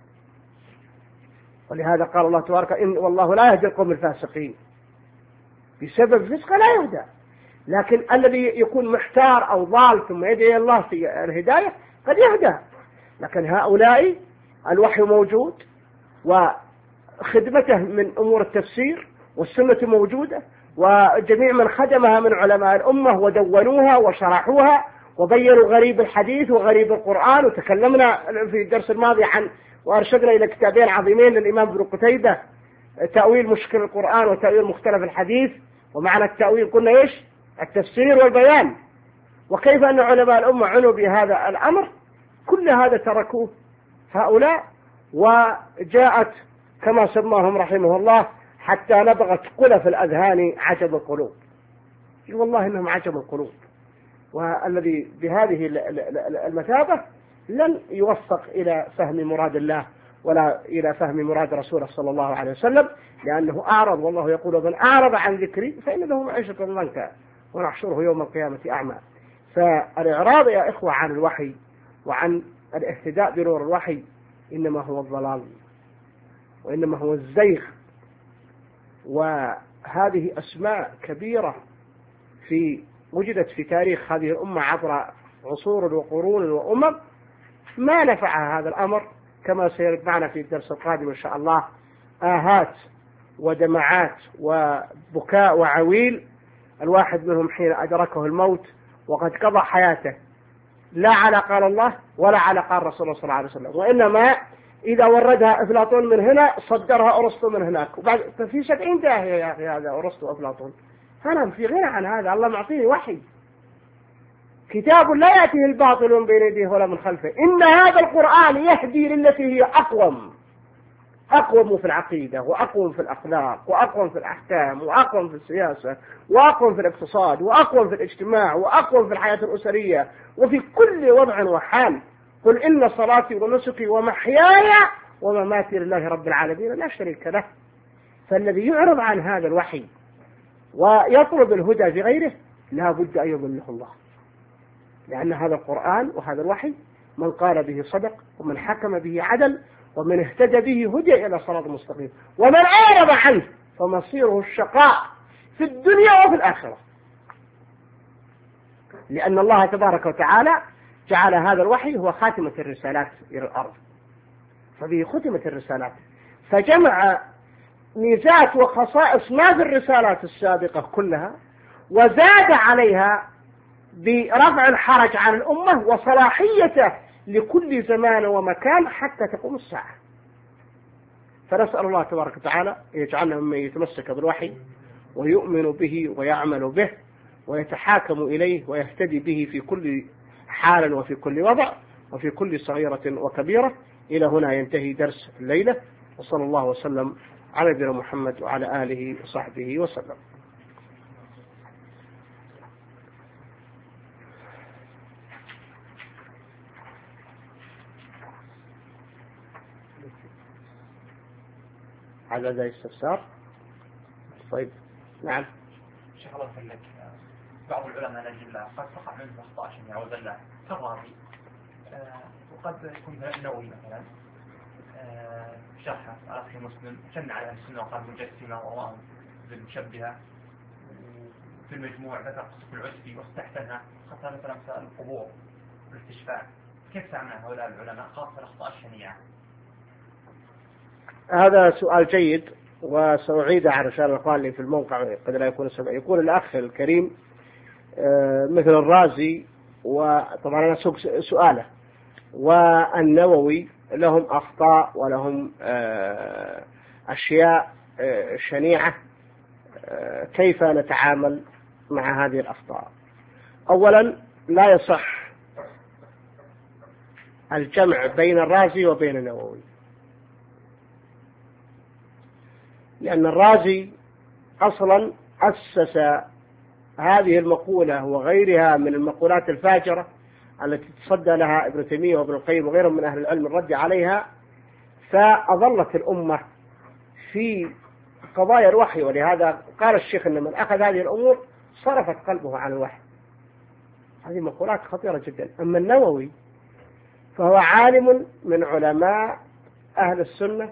ولهذا قال الله تبارك إن والله لا يهدي القوم الفاسقين، بسبب فسقه لا يهدى. لكن الذي يكون محتار أو ضال ثم يدعي الله في الهداية قد يهدى. لكن هؤلاء الوحي موجود وخدمته من أمور التفسير والسنة موجودة، وجميع من خدمها من علماء الأمة ودونوها وشرحوها وبينوا غريب الحديث وغريب القرآن. وتكلمنا في الدرس الماضي عن وأرشدنا إلى كتابين عظيمين للإمام ابن قتيبة، تأويل مشكل القرآن وتأويل مختلف الحديث. ومعنى التأويل قلنا إيش؟ التفسير والبيان. وكيف أن علماء الأمة عنوا بهذا الأمر، كل هذا تركوه هؤلاء، وجاءت كما سماهم رحمه الله حتى نبغت قلف الأذهان عجب القلوب. والله إنهم عجب القلوب، والذي بهذه المثابة لن يوفق إلى فهم مراد الله ولا إلى فهم مراد رسوله صلى الله عليه وسلم، لأنه أعرض. والله يقول من أعرض عن ذكري فإن له معيشة ضنكا ونحشره يوم القيامة أعمى. فالإعراض يا إخوة عن الوحي وعن الاهتداء بنور الوحي إنما هو الضلال وإنما هو الزيغ. وهذه أسماء كبيرة في وجدت في تاريخ هذه الأمة عبر عصور وقرون وأمم ما نفعها هذا الأمر، كما سيرد معنا في الدرس القادم إن شاء الله. آهات ودمعات وبكاء وعويل، الواحد منهم حين أدركه الموت وقد قضى حياته لا على قال الله ولا على قال رسول الله صلى الله عليه وسلم، وإنما إذا وردها أفلاطون من هنا صدرها أرسطو من هناك، وبعد في سبعين داهية يا أخي هذا أرسطو وأفلاطون. أنا في غنى عن هذا، الله معطيني وحي، كتاب لا يأتيه الباطل من بين يديه ولا من خلفه، إن هذا القرآن يهدي للتي هي أقوم، أقوم في العقيدة وأقوم في الأخلاق وأقوم في الأحكام وأقوم في السياسة وأقوم في الاقتصاد وأقوم في الاجتماع وأقوم في الحياة الأسرية وفي كل وضع وحال. قل إن صلاتي ونسكي ومحياي ومماتي لله رب العالمين لا شريك له. فالذي يعرض عن هذا الوحي ويطلب الهدى في غيره لا بد أن يضله الله، لأن هذا القرآن وهذا الوحي من قال به صدق ومن حكم به عدل ومن اهتدى به هدى إلى صراط مستقيم، ومن أعرض عنه فمصيره الشقاء في الدنيا وفي الآخرة. لأن الله تبارك وتعالى جعل هذا الوحي هو خاتمة الرسالات إلى الأرض، فبه ختمت الرسالات، فجمع ميزات وخصائص ما في الرسالات السابقة كلها وزاد عليها برفع الحرج عن الأمة وصلاحيته لكل زمان ومكان حتى تقوم الساعة. فنسأل الله تبارك وتعالى يجعلنا ممن يتمسك بالوحي ويؤمن به ويعمل به ويتحاكم إليه ويهتدي به في كل حال وفي كل وضع وفي كل صغيرة وكبيرة. إلى هنا ينتهي درس الليلة، وصلى الله وسلم على نبينا محمد وعلى آله وصحبه وسلم. على ذا استفسار. طيب نعم. شيخ الله يسلمك، بعض العلماء الأجلاء قد تقع منه أخطاء شنيعة وزلات كالرازي، وقد يكون النووي مثلا شرحه على صحيح مسلم شن على السنة وقال مجسمة وراهم بالمشبهة. في المجموع ذكر قصة العسفي واستحسنها، خاصة مثلا مسائل القبور والاستشفاء. كيف تعمل هؤلاء العلماء خاصة الأخطاء الشنيعة؟ هذا سؤال جيد وسأعيده على رسالة الإخوان لي في الموقع قد لا يكون السبب. يقول الأخ الكريم مثل الرازي، وطبعا أنا سؤاله، والنووي لهم أخطاء ولهم أشياء شنيعة، كيف نتعامل مع هذه الأخطاء؟ أولا لا يصح الجمع بين الرازي وبين النووي، لأن الرازي أصلا أسس هذه المقولة وغيرها من المقولات الفاجرة التي تصدى لها ابن تيمية وابن القيم وغيرهم من أهل العلم الرد عليها، فأضلت الأمة في قضايا الوحي. ولهذا قال الشيخ أن من أخذ هذه الأمور صرفت قلبه عن الوحي. هذه مقولات خطيرة جدا. أما النووي فهو عالم من علماء أهل السنة،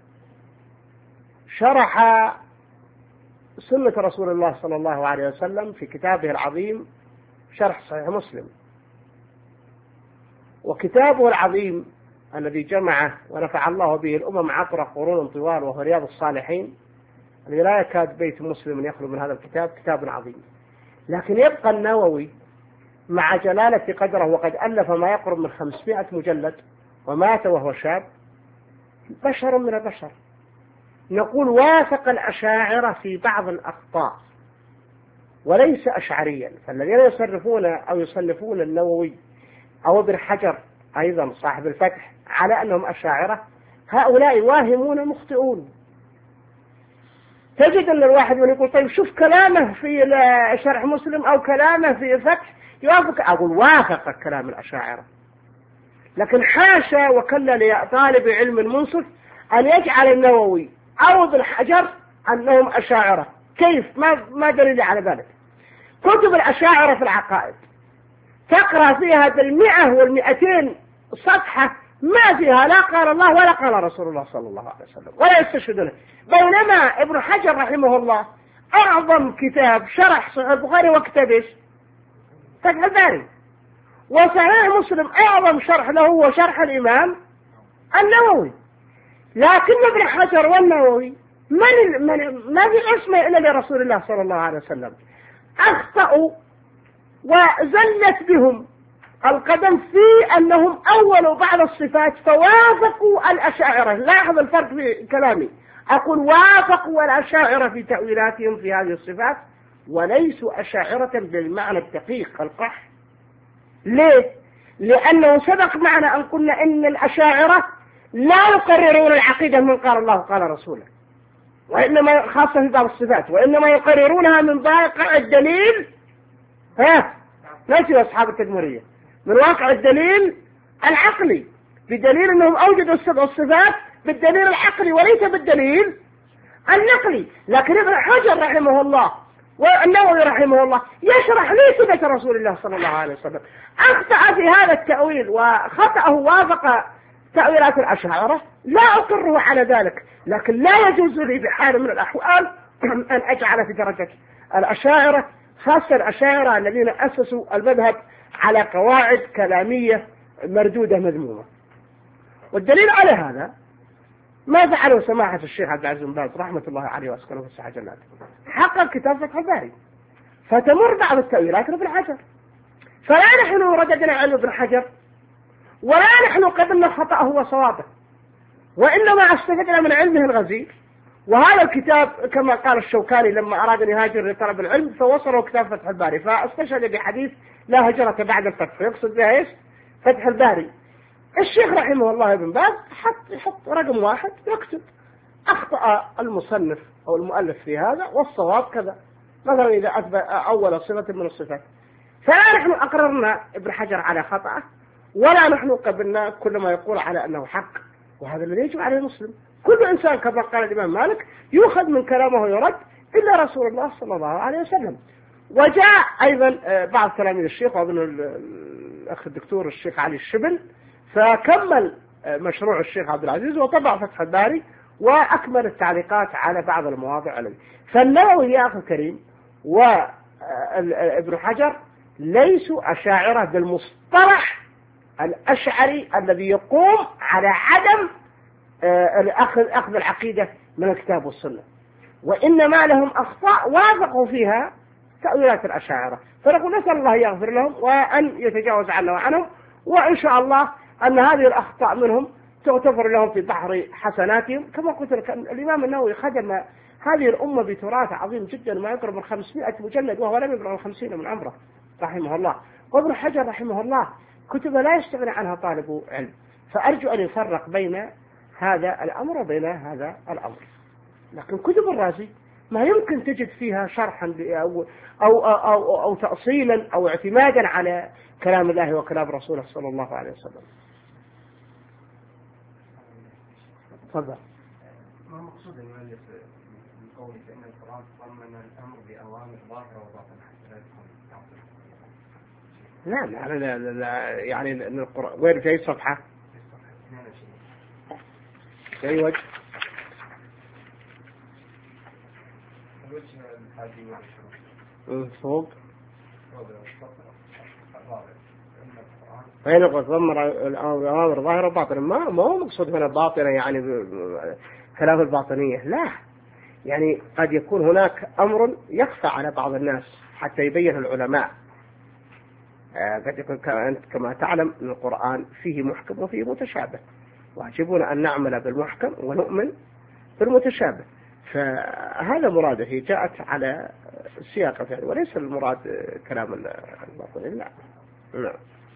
شرح سنة رسول الله صلى الله عليه وسلم في كتابه العظيم شرح صحيح مسلم. وكتابه العظيم الذي جمعه ونفع الله به الأمم عبر قرون طوال وهو رياض الصالحين، الذي لا يكاد بيت مسلم يخلو من هذا الكتاب، كتاب عظيم. لكن يبقى النووي مع جلالة قدره وقد ألف ما يقرب من خمسمائة مجلد ومات وهو شاب، بشر من البشر. نقول وافق الأشاعرة في بعض الأخطاء وليس أشعريا. فالذين يصرفون أو يصنفون النووي أو ابن حجر أيضا صاحب الفتح على أنهم أشاعرة، هؤلاء واهمون مخطئون. تجد أن الواحد من يقول طيب شوف كلامه في شرح مسلم أو كلامه في الفتح يوافق، أقول وافق كلام الأشاعرة، لكن حاشا وكلا لطالب علم منصف أن يجعل النووي أو ابن حجر أنهم أشاعرة. كيف؟ ما ما دليل على ذلك؟ كتب الأشاعرة في العقائد تقرأ فيها بالمئة والمئتين صفحة ما فيها لا قال الله ولا قال رسول الله صلى الله عليه وسلم ولا يستشهدونه. بينما ابن حجر رحمه الله أعظم كتاب شرح صحيح البخاري وكتاب ايش؟ فتح الباري. وصحيح مسلم أعظم شرح له هو شرح الإمام النووي. لكن ابن حجر والنووي من من ما في اسمه إلا لرسول الله صلى الله عليه وسلم. أخطأوا وزلت بهم القدم في أنهم أولوا بعض الصفات فوافقوا الأشاعرة. لاحظ الفرق في كلامي، أقول وافقوا الأشاعرة في تأويلاتهم في هذه الصفات وليسوا أشاعرة بالمعنى الدقيق القح. ليه؟ لأنه سبق معنا أن قلنا إن الأشاعرة لا يقررون العقيدة من قال الله قال رسوله، وإنما خاصة في بعض الصفات، وإنما يقررونها من واقع الدليل. ها نسي أصحاب التدمرية من واقع الدليل العقلي، بدليل أنهم أوجدوا السبع الصفات بالدليل العقلي وليس بالدليل النقلي. لكن ابن حجر رحمه الله والنووي رحمه الله يشرح لي صفة رسول الله صلى الله عليه وسلم. أخطأ في هذا التأويل وخطأه وافق تأويلات الأشاعرة، لا أقره على ذلك، لكن لا يجوز لي بحال من الأحوال أن أجعل في درجة الأشاعرة، خاصة الأشاعرة الذين أسسوا المذهب على قواعد كلامية مردودة مذمومة. والدليل على هذا ما فعله سماحة الشيخ عبد العزيز بن باز رحمة الله عليه وأسكنه في الساحة جنات، حقق كتاب فتح الباري فتمر بعض التأويلات لابن حجر. فلا نحن رددنا علم ابن حجر ولا نحن قدمنا خطأه وصوابه، وإنما استفدنا من علمه الغزير. وهذا الكتاب كما قال الشوكاني لما أراد أن يهاجر لطلب العلم فوصله كتاب فتح الباري، فاستشهد بحديث لا هجرة بعد الفتح، يقصد بها ايش؟ فتح الباري. الشيخ رحمه الله ابن باز حط يحط رقم واحد يكتب أخطأ المصنف أو المؤلف في هذا والصواب كذا، مثلا إذا أثبت أول صفة من الصفات. فلا نحن أقررنا ابن حجر على خطأه ولا نحن قبلنا كل ما يقول على أنه حق، وهذا الذي يجب عليه المسلم. كل إنسان كما قال الإمام مالك يؤخذ من كلامه يرد إلا رسول الله صلى الله عليه وسلم. وجاء أيضا بعض تلاميذ الشيخ وابن الأخ الدكتور الشيخ علي الشبل فكمل مشروع الشيخ عبد العزيز وطبع فتح الباري وأكمل التعليقات على بعض المواضع عليه. فالنووي يا أخي الكريم وابن حجر ليسوا أشاعرة بالمصطلح الأشعري الذي يقوم على عدم أخذ أخذ العقيدة من الكتاب والسنة، وإنما لهم أخطاء وافقوا فيها تأويلات الأشاعرة. فنقول نسأل الله يغفر لهم وأن يتجاوز عنا وعنهم، وإن شاء الله أن هذه الأخطاء منهم تغتفر لهم في بحر حسناتهم. كما قلت لك الإمام النووي خدم هذه الأمة بتراث عظيم جدا ما يقرب من خمسمائة مجلد وهو لم يبلغ الخمسين من عمره رحمه الله. وابن حجر رحمه الله كتب لا يستغني عنها طالب علم. فأرجو أن يفرق بين هذا الأمر وبين هذا الأمر. لكن كتب الرازي ما يمكن تجد فيها شرحا أو, أو, أو, أو, أو تأصيلا أو اعتمادا على كلام الله وكلام رسوله صلى الله عليه وسلم. تفضل. ما مقصود المؤلف من قوله فإن القرآن ضمن الأمر بأوامر ظاهرة وباطنة حتى لا يكون لا لا لا, لا يعني القرآن وين في أي صفحة؟ في أي وجه؟ الوجه الحادي والعشرون فوق. الرابع. فين يقول ضمن الأوامر ظاهرة وباطنة؟ ما ما هو مقصود هنا باطنة يعني كلام الباطنية، لا، يعني قد يكون هناك أمر يخفى على بعض الناس حتى يبين العلماء. قد يكون كما تعلم أن القرآن فيه محكم وفيه متشابه، واجبنا أن نعمل بالمحكم ونؤمن بالمتشابه، فهذا مراده. هي جاءت على السياق يعني، وليس المراد كلام الباطني، لا. نعم.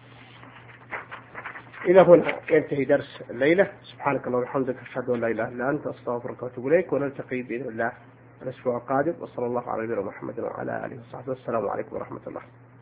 إلى هنا ينتهي درس الليلة. سبحانك اللهم وبحمدك، أشهد أن لا إله إلا أنت، أستغفرك وأتوب إليك، ونلتقي بإذن الله الأسبوع القادم. وصلى الله على نبينا محمد وعلى آله وصحبه. السلام عليكم ورحمة الله.